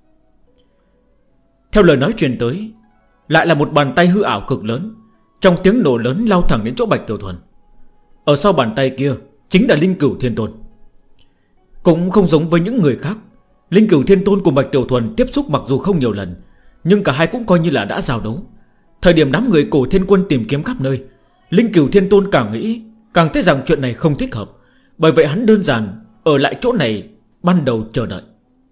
Theo lời nói truyền tới, lại là một bàn tay hư ảo cực lớn, trong tiếng nổ lớn lao thẳng đến chỗ Bạch Tiểu Thuần. Ở sau bàn tay kia chính là Linh Cửu Thiên Tôn. Cũng không giống với những người khác, Linh Cửu Thiên Tôn cùng Bạch Tiểu Thuần tiếp xúc mặc dù không nhiều lần, nhưng cả hai cũng coi như là đã giao đấu. Thời điểm đám người Cổ Thiên Quân tìm kiếm khắp nơi, Linh Cửu Thiên Tôn càng nghĩ càng thấy rằng chuyện này không thích hợp. Bởi vậy hắn đơn giản ở lại chỗ này ban đầu chờ đợi.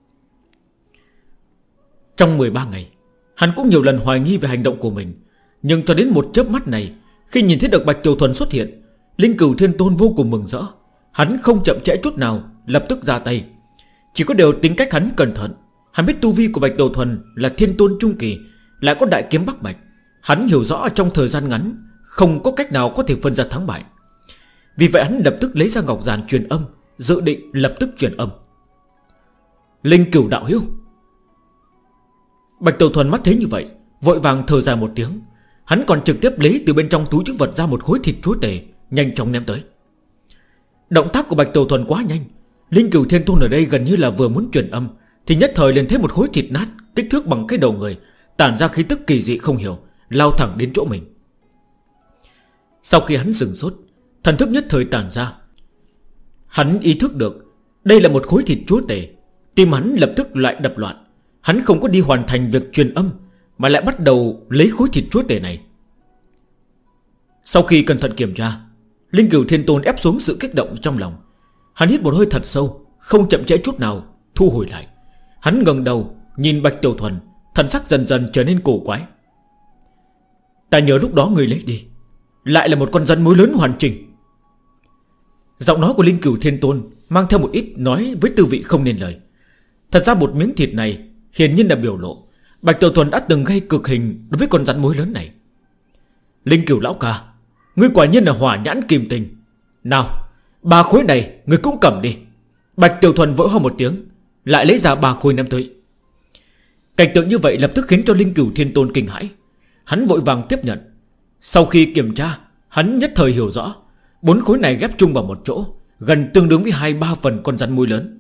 Trong 13 ngày, hắn cũng nhiều lần hoài nghi về hành động của mình. Nhưng cho đến một chớp mắt này, khi nhìn thấy được Bạch Tiểu Thuần xuất hiện, Linh Cửu Thiên Tôn vô cùng mừng rỡ. Hắn không chậm trễ chút nào, lập tức ra tay. Chỉ có điều tính cách hắn cẩn thận. Hắn biết tu vi của Bạch Tiểu Thuần là Thiên Tôn Trung Kỳ, lại có đại kiếm Bắc Mạch. Hắn hiểu rõ trong thời gian ngắn không có cách nào có thể phân ra thắng bại. Vì vậy hắn lập tức lấy ra ngọc giản truyền âm, dự định lập tức truyền âm. Linh Cửu đạo hữu. Bạch Tiểu Thuần mắt thấy như vậy, vội vàng thở dài một tiếng. Hắn còn trực tiếp lấy từ bên trong túi trữ vật ra một khối thịt chúa tể, nhanh chóng ném tới. Động tác của Bạch Tiểu Thuần quá nhanh. Linh Cửu Thiên Tôn ở đây gần như là vừa muốn truyền âm, thì nhất thời liền thấy một khối thịt nát, kích thước bằng cái đầu người, tản ra khí tức kỳ dị không hiểu, lao thẳng đến chỗ mình. Sau khi hắn sửng sốt, thần thức nhất thời tản ra. Hắn ý thức được đây là một khối thịt chúa tể. Tim hắn lập tức lại đập loạn. Hắn không có đi hoàn thành việc truyền âm, mà lại bắt đầu lấy khối thịt chúa tể này. Sau khi cẩn thận kiểm tra, Linh Cửu Thiên Tôn ép xuống sự kích động trong lòng. Hắn hít một hơi thật sâu, không chậm trễ chút nào, thu hồi lại. Hắn ngẩng đầu nhìn Bạch Tiểu Thuần, thần sắc dần dần trở nên cổ quái. Ta nhớ lúc đó người lấy đi lại là một con rắn mối lớn hoàn chỉnh. Giọng nói của Linh Cửu Thiên Tôn mang theo một ít nói với tư vị không nên lời. Thật ra một miếng thịt này hiển nhiên là biểu lộ Bạch Tiểu Thuần đã từng gây cực hình đối với con rắn mối lớn này. Linh Cửu lão ca, ngươi quả nhiên là hỏa nhãn kim tinh. Nào, 3 khối này ngươi cũng cầm đi. Bạch Tiểu Thuần vỡ ho một tiếng, lại lấy ra 3 khối ném tới. Cảnh tượng như vậy lập tức khiến cho Linh Cửu Thiên Tôn kinh hãi. Hắn vội vàng tiếp nhận. Sau khi kiểm tra, hắn nhất thời hiểu rõ 4 khối này ghép chung vào một chỗ, gần tương đương với 2-3 phần con rắn mối lớn.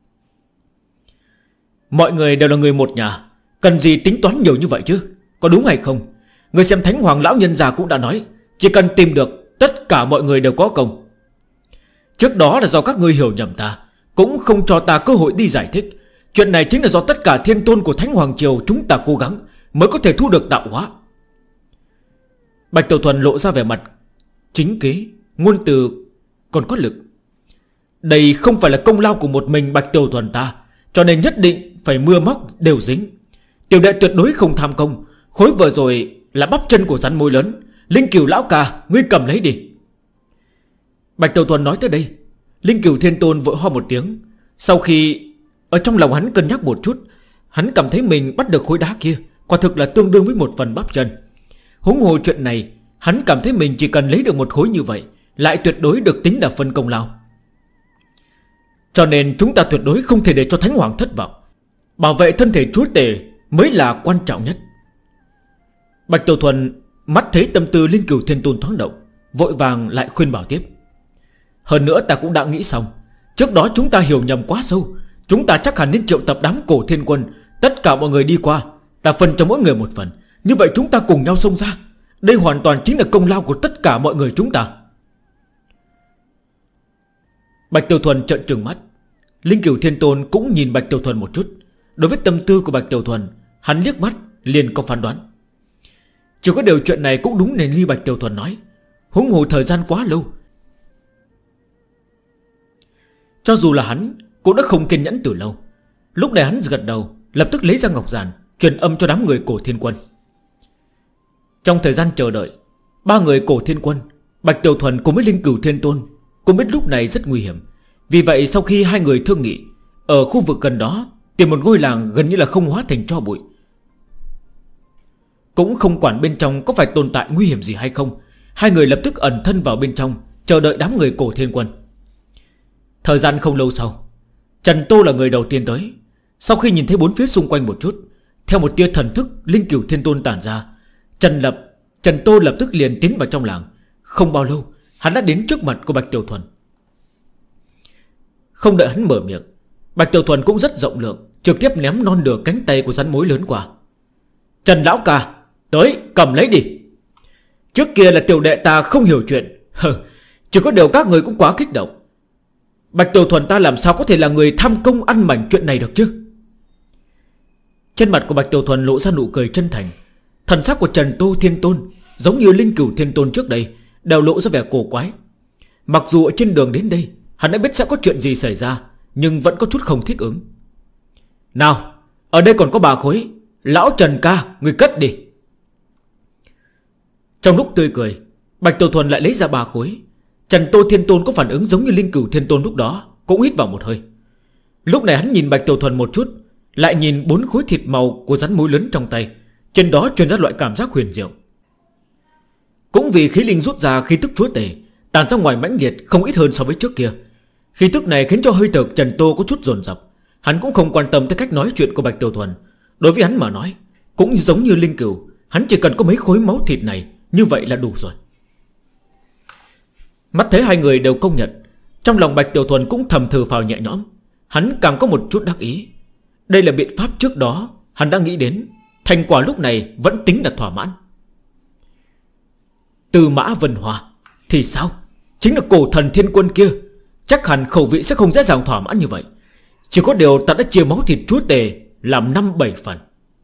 Mọi người đều là người một nhà, cần gì tính toán nhiều như vậy chứ, có đúng hay không? Người xem Thánh Hoàng lão nhân già cũng đã nói, chỉ cần tìm được, tất cả mọi người đều có công. Trước đó là do các ngươi hiểu nhầm ta, cũng không cho ta cơ hội đi giải thích. Chuyện này chính là do tất cả thiên tôn của Thánh Hoàng Triều chúng ta cố gắng mới có thể thu được tạo hóa. Bạch Tiểu Thuần lộ ra vẻ mặt chính kế, ngôn từ còn có lực. Đây không phải là công lao của một mình Bạch Tiểu Thuần ta, cho nên nhất định phải mưa móc đều dính. Tiểu đệ tuyệt đối không tham công. Khối vừa rồi là bắp chân của rắn môi lớn. Linh Cửu lão ca, ngươi cầm lấy đi. Bạch Tiểu Thuần nói tới đây, Linh Cửu Thiên Tôn vội ho một tiếng. Sau khi ở trong lòng hắn cân nhắc một chút, hắn cảm thấy mình bắt được khối đá kia quả thực là tương đương với một phần bắp chân. Huống hồ chuyện này, hắn cảm thấy mình chỉ cần lấy được một khối như vậy lại tuyệt đối được tính là phân công lao. Cho nên chúng ta tuyệt đối không thể để cho Thánh Hoàng thất vọng. Bảo vệ thân thể chúa tể mới là quan trọng nhất. Bạch Tiểu Thuần mắt thấy tâm tư Linh Cửu Thiên Tôn thoáng động, vội vàng lại khuyên bảo tiếp. Hơn nữa ta cũng đã nghĩ xong, trước đó chúng ta hiểu nhầm quá sâu. Chúng ta chắc hẳn nên triệu tập đám cổ thiên quân, tất cả mọi người đi qua, ta phân cho mỗi người một phần. Như vậy chúng ta cùng nhau xông ra. Đây hoàn toàn chính là công lao của tất cả mọi người chúng ta. Bạch Tiểu Thuần trợn trừng mắt. Linh Cửu Thiên Tôn cũng nhìn Bạch Tiểu Thuần một chút. Đối với tâm tư của Bạch Tiểu Thuần, hắn liếc mắt liền có phán đoán. Chỉ có điều chuyện này cũng đúng nên như Bạch Tiểu Thuần nói, huống hồ thời gian quá lâu. Cho dù là hắn cũng đã không kiên nhẫn từ lâu. Lúc này hắn gật đầu, lập tức lấy ra ngọc giản, truyền âm cho đám người cổ thiên quân. Trong thời gian chờ đợi, ba người cổ thiên quân, Bạch Tiểu Thuần cùng với Linh Cửu Thiên Tôn cũng biết lúc này rất nguy hiểm. Vì vậy sau khi hai người thương nghị, ở khu vực gần đó tìm một ngôi làng gần như là không hóa thành tro bụi, cũng không quản bên trong có phải tồn tại nguy hiểm gì hay không, hai người lập tức ẩn thân vào bên trong, chờ đợi đám người cổ thiên quân. Thời gian không lâu sau, Trần Tô là người đầu tiên tới. Sau khi nhìn thấy bốn phía xung quanh một chút, theo một tia thần thức Linh Cửu Thiên Tôn tản ra, Trần Tô lập tức liền tiến vào trong làng. Không bao lâu hắn đã đến trước mặt của Bạch Tiểu Thuần. Không đợi hắn mở miệng, Bạch Tiểu Thuần cũng rất rộng lượng, trực tiếp ném non nửa cánh tay của rắn mối lớn qua. Trần lão ca, tới cầm lấy đi. Trước kia là tiểu đệ ta không hiểu chuyện, chỉ có điều các người cũng quá kích động. Bạch Tiểu Thuần ta làm sao có thể là người tham công ăn mảnh chuyện này được chứ? Trên mặt của Bạch Tiểu Thuần lộ ra nụ cười chân thành. Thần sắc của Trần Tô Thiên Tôn giống như Linh Cửu Thiên Tôn trước đây đều lộ ra vẻ cổ quái. Mặc dù ở trên đường đến đây hắn đã biết sẽ có chuyện gì xảy ra, nhưng vẫn có chút không thích ứng. Nào, ở đây còn có 3 khối. Lão Trần ca, người cất đi. Trong lúc tươi cười, Bạch Tiểu Thuần lại lấy ra 3 khối. Trần Tô Thiên Tôn có phản ứng giống như Linh Cửu Thiên Tôn lúc đó, cũng hít vào một hơi. Lúc này hắn nhìn Bạch Tiểu Thuần một chút, lại nhìn 4 khối thịt màu của rắn mối lớn trong tay. Trên đó truyền ra loại cảm giác huyền diệu. Cũng vì khí linh rút ra khí tức chúa tể, tàn ra ngoài mãnh liệt không ít hơn so với trước kia. Khí tức này khiến cho hơi thở Trần Tô có chút dồn dập. Hắn cũng không quan tâm tới cách nói chuyện của Bạch Tiểu Thuần. Đối với hắn mà nói, cũng giống như Linh Cửu, hắn chỉ cần có mấy khối máu thịt này, như vậy là đủ rồi. Mắt thấy hai người đều công nhận, trong lòng Bạch Tiểu Thuần cũng thầm thở phào nhẹ nhõm. Hắn càng có một chút đắc ý. Đây là biện pháp trước đó hắn đã nghĩ đến, thành quả lúc này vẫn tính là thỏa mãn. Từ Mã Vân Hòa thì sao? Chính là cổ thần thiên quân kia. Chắc hẳn khẩu vị sẽ không dễ dàng thỏa mãn như vậy. Chỉ có điều ta đã chia máu thịt chúa tể làm 5-7 phần.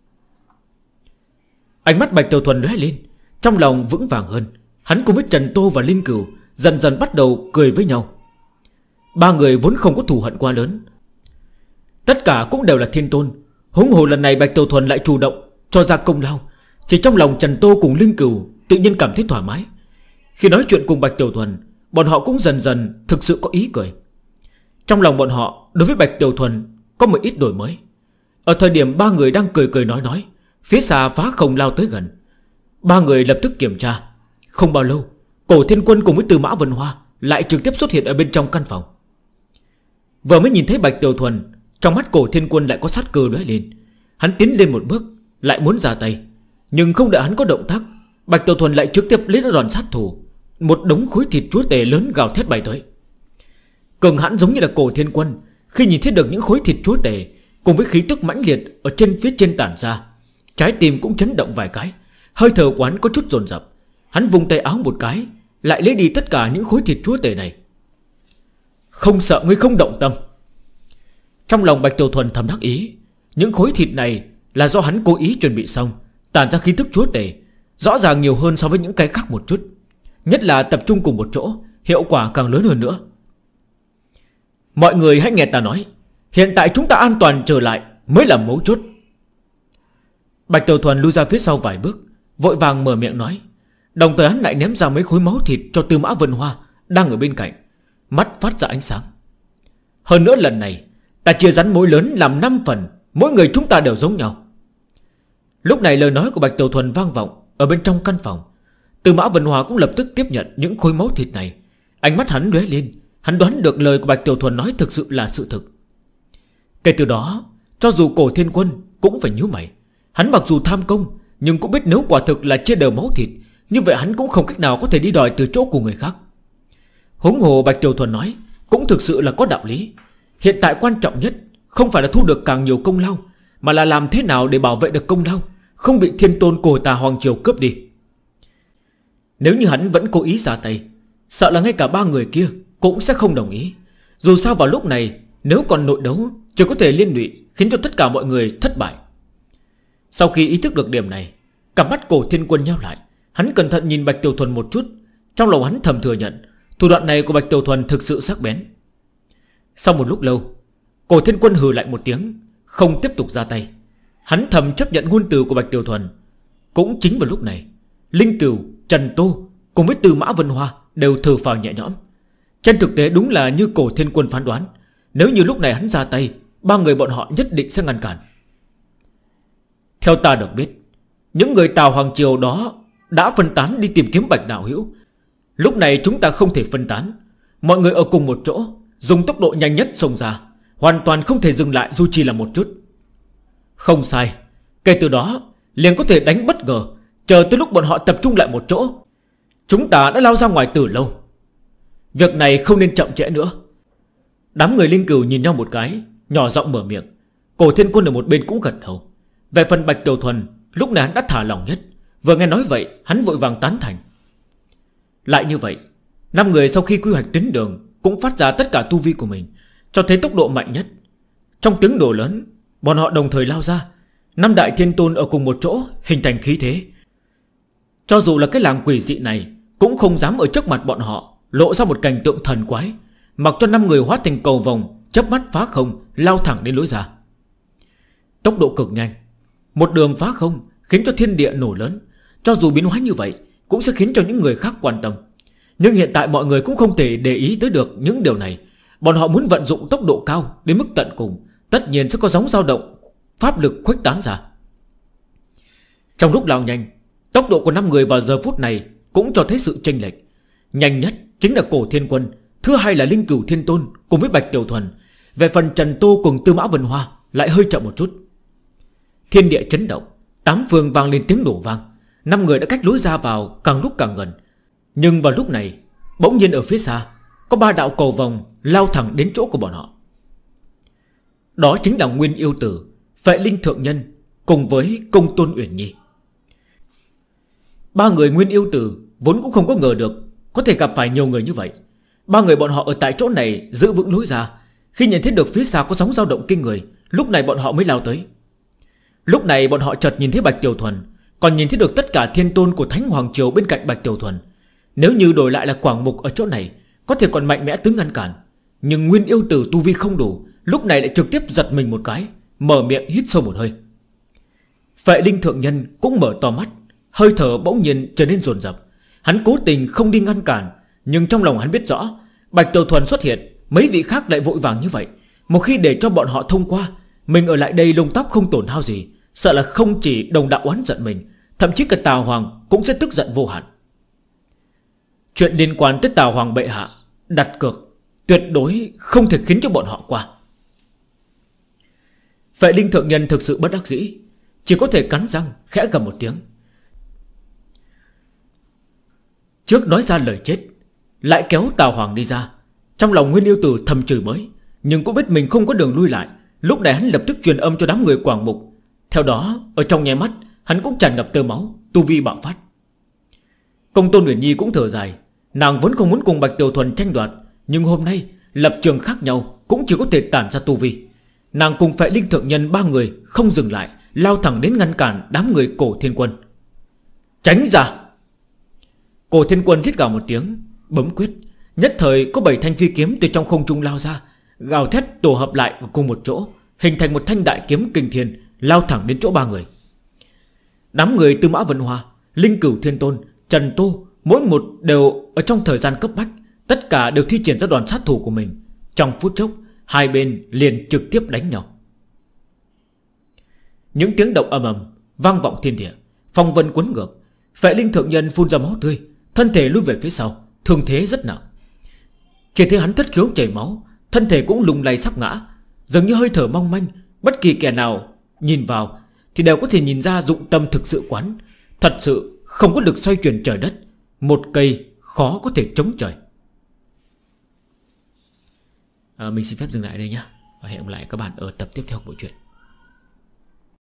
Ánh mắt Bạch Tiểu Thuần lóe lên, trong lòng vững vàng hơn. Hắn cùng với Trần Tô và Linh Cửu dần dần bắt đầu cười với nhau. Ba người vốn không có thù hận quá lớn, tất cả cũng đều là thiên tôn. Huống hồ lần này Bạch Tiểu Thuần lại chủ động cho ra công lao. Chỉ trong lòng Trần Tô cùng Linh Cửu tự nhiên cảm thấy thoải mái. Khi nói chuyện cùng Bạch Tiểu Thuần, bọn họ cũng dần dần thực sự có ý cười. Trong lòng bọn họ đối với Bạch Tiểu Thuần có một ít đổi mới. Ở thời điểm ba người đang cười nói, phía xa phá không lao tới gần. Ba người lập tức kiểm tra. Không bao lâu, cổ thiên quân cùng với Từ Mã Vân Hoa lại trực tiếp xuất hiện ở bên trong căn phòng. Vừa mới nhìn thấy Bạch Tiểu Thuần, trong mắt cổ thiên quân lại có sát cơ lóe lên. Hắn tiến lên một bước, lại muốn ra tay. Nhưng không đợi hắn có động tác, Bạch Tiểu Thuần lại trực tiếp lấy ra đòn sát thủ. Một đống khối thịt chúa tể lớn gào thét bay tới. Cường hãn giống như là cổ thiên quân, khi nhìn thấy được những khối thịt chúa tể cùng với khí tức mãnh liệt ở phía trên tản ra, trái tim cũng chấn động vài cái, hơi thở quán có chút dồn dập. Hắn vùng tay áo một cái, lại lấy đi tất cả những khối thịt chúa tể này. Không sợ ngươi không động tâm. Trong lòng Bạch Tiểu Thuần thầm đắc ý. Những khối thịt này là do hắn cố ý chuẩn bị xong, tản ra khí tức chúa tể, rõ ràng nhiều hơn so với những cái khác một chút. Nhất là tập trung cùng một chỗ, hiệu quả càng lớn hơn nữa. Mọi người hãy nghe ta nói, hiện tại chúng ta an toàn trở lại mới là mấu chốt. Bạch Tiểu Thuần lui ra phía sau vài bước, vội vàng mở miệng nói. Đồng thời hắn lại ném ra mấy khối máu thịt cho Tư Mã Vân Hoa đang ở bên cạnh, mắt phát ra ánh sáng. Hơn nữa lần này ta chia rắn mối lớn làm 5 phần, mỗi người chúng ta đều giống nhau. Lúc này lời nói của Bạch Tiểu Thuần vang vọng ở bên trong căn phòng. Tư Mã Vân Hoa cũng lập tức tiếp nhận những khối máu thịt này. Ánh mắt hắn lóe lên, hắn đoán được lời của Bạch Tiểu Thuần nói thực sự là sự thực. Kể từ đó, cho dù Cổ Thiên Quân cũng phải nhíu mày. Hắn mặc dù tham công, nhưng cũng biết nếu quả thực là chia đều máu thịt, như vậy hắn cũng không cách nào có thể đi đòi từ chỗ của người khác. Huống hồ Bạch Tiểu Thuần nói cũng thực sự là có đạo lý. Hiện tại quan trọng nhất không phải là thu được càng nhiều công lao, mà là làm thế nào để bảo vệ được công lao, không bị Thiên Tôn Cổ Tà Hoàng Triều cướp đi. Nếu như hắn vẫn cố ý ra tay, sợ là ngay cả 3 người kia cũng sẽ không đồng ý. Dù sao vào lúc này, nếu còn nội đấu, chỉ có thể liên lụy, khiến cho tất cả mọi người thất bại. Sau khi ý thức được điểm này, cặp mắt Cổ Thiên Quân nheo lại. Hắn cẩn thận nhìn Bạch Tiểu Thuần một chút. Trong lòng hắn thầm thừa nhận thủ đoạn này của Bạch Tiểu Thuần thực sự sắc bén. Sau một lúc lâu, Cổ Thiên Quân hừ lại một tiếng, không tiếp tục ra tay. Hắn thầm chấp nhận ngôn từ của Bạch Tiểu Thuần. Cũng chính vào lúc này, Linh Cửu, Trần Tô cùng với Tư Mã Vân Hoa đều thở phào nhẹ nhõm. Trên thực tế đúng là như Cổ Thiên Quân phán đoán, nếu như lúc này hắn ra tay, 3 người bọn họ nhất định sẽ ngăn cản. Theo ta được biết, những người Tào Hoàng Triều đó đã phân tán đi tìm kiếm Bạch đạo hữu. Lúc này chúng ta không thể phân tán, mọi người ở cùng một chỗ, dùng tốc độ nhanh nhất xông ra, hoàn toàn không thể dừng lại dù chỉ là một chút. Không sai. Kể từ đó liền có thể đánh bất ngờ, chờ tới lúc bọn họ tập trung lại một chỗ. Chúng ta đã lao ra ngoài từ lâu. Việc này không nên chậm trễ nữa. Đám người Linh Cửu nhìn nhau một cái, nhỏ giọng mở miệng. Cổ Thiên Quân ở một bên cũng gật đầu. Về phần Bạch Tiểu Thuần, lúc này hắn đã thả lòng nhất. Vừa nghe nói vậy, hắn vội vàng tán thành. Lại như vậy, 5 người sau khi quy hoạch tuyến đường cũng phát ra tất cả tu vi của mình, cho thấy tốc độ mạnh nhất. Trong tiếng nổ lớn, bọn họ đồng thời lao ra. 5 đại thiên tôn ở cùng một chỗ, hình thành khí thế. Cho dù là cái làng quỷ dị này cũng không dám ở trước mặt bọn họ lộ ra một cảnh tượng thần quái, mặc cho 5 người hóa thành cầu vồng, chớp mắt phá không, lao thẳng đến lối ra. Tốc độ cực nhanh, một đường phá không khiến cho thiên địa nổ lớn. Cho dù biến hóa như vậy cũng sẽ khiến cho những người khác quan tâm. Nhưng hiện tại mọi người cũng không thể để ý tới được những điều này. Bọn họ muốn vận dụng tốc độ cao đến mức tận cùng, tất nhiên sẽ có sóng dao động, pháp lực khuếch tán ra. Trong lúc lao nhanh, tốc độ của 5 người vào giờ phút này cũng cho thấy sự chênh lệch. Nhanh nhất chính là Cổ Thiên Quân, thứ hai là Linh Cửu Thiên Tôn cùng với Bạch Tiểu Thuần. Về phần Trần Tô cùng Tư Mã Vân Hoa lại hơi chậm một chút. Thiên địa chấn động, 8 phương vang lên tiếng nổ vang. 5 người đã cách lối ra vào càng lúc càng gần. Nhưng vào lúc này, bỗng nhiên ở phía xa có 3 đạo cầu vòng lao thẳng đến chỗ của bọn họ. Đó chính là Nguyên Yêu Tử, Phệ Linh Thượng Nhân cùng với Công Tôn Uyển Nhi. 3 người Nguyên Yêu Tử vốn cũng không có ngờ được có thể gặp phải nhiều người như vậy. 3 người bọn họ ở tại chỗ này giữ vững lối ra. Khi nhìn thấy được phía xa có sóng dao động kinh người, lúc này bọn họ mới lao tới. Lúc này bọn họ chợt nhìn thấy Bạch Tiểu Thuần, còn nhìn thấy được tất cả thiên tôn của Thánh Hoàng Triều bên cạnh Bạch Tiểu Thuần. Nếu như đổi lại là Quảng Mục ở chỗ này, có thể còn mạnh mẽ tới ngăn cản. Nhưng Nguyên Yêu Tử tu vi không đủ, lúc này lại trực tiếp giật mình một cái, mở miệng hít sâu một hơi. Phệ Linh Thượng Nhân cũng mở to mắt, hơi thở bỗng nhiên trở nên dồn dập. Hắn cố tình không đi ngăn cản, nhưng trong lòng hắn biết rõ Bạch Tiểu Thuần xuất hiện, mấy vị khác lại vội vàng như vậy. Một khi để cho bọn họ thông qua, mình ở lại đây lông tóc không tổn hao gì, sợ là không chỉ đồng đạo oán giận mình, thậm chí cả Tào Hoàng cũng sẽ tức giận vô hạn. Chuyện liên quan tới Tào Hoàng bệ hạ đặt cược, tuyệt đối không thể khiến cho bọn họ qua. Phệ Linh Thượng Nhân thực sự bất đắc dĩ, chỉ có thể cắn răng khẽ gầm một tiếng. Trước nói ra lời chết, lại kéo Tào Hoàng đi ra. Trong lòng Nguyên Yêu Tử thầm chửi bới, nhưng cũng biết mình không có đường lui lại. Lúc này hắn lập tức truyền âm cho đám người Quảng Mục. Theo đó ở trong nháy mắt hắn cũng tràn ngập tơ máu, tu vi bạo phát. Công Tôn Uyển Nhi cũng thở dài. Nàng vốn không muốn cùng Bạch Tiểu Thuần tranh đoạt, nhưng hôm nay lập trường khác nhau cũng chỉ có thể tản ra tu vi. Nàng cùng Phệ Linh thượng nhân ba người không dừng lại, lao thẳng đến ngăn cản đám người Cổ Thiên Quân. Tránh ra! Cổ Thiên Quân rít gào một tiếng, bấm quyết. Nhất thời có 7 thanh phi kiếm từ trong không trung lao ra, gào thét tổ hợp lại ở cùng một chỗ, hình thành một thanh đại kiếm kinh thiên, lao thẳng đến chỗ ba người. Đám người Tư Mã Vân Hoa, Linh Cửu Thiên Tôn, Trần Tô, mỗi một đều ở trong thời gian cấp bách, tất cả đều thi triển ra đòn sát thủ của mình. Trong phút chốc, hai bên liền trực tiếp đánh nhau. Những tiếng động ầm ầm vang vọng thiên địa, phong vân cuốn ngược. Phệ Linh thượng nhân phun ra máu tươi, thân thể lùi về phía sau, thương thế rất nặng. Chỉ thấy hắn thất khiếu chảy máu, thân thể cũng lung lay sắp ngã, dường như hơi thở mong manh. Bất kỳ kẻ nào nhìn vào thì đều có thể nhìn ra dụng tâm thực sự quán. Thật sự không có lực xoay chuyển trời đất, một cây khó có thể chống trời. Mình xin phép dừng lại đây nhé, và hẹn gặp lại các bạn ở tập tiếp theo của bộ truyện.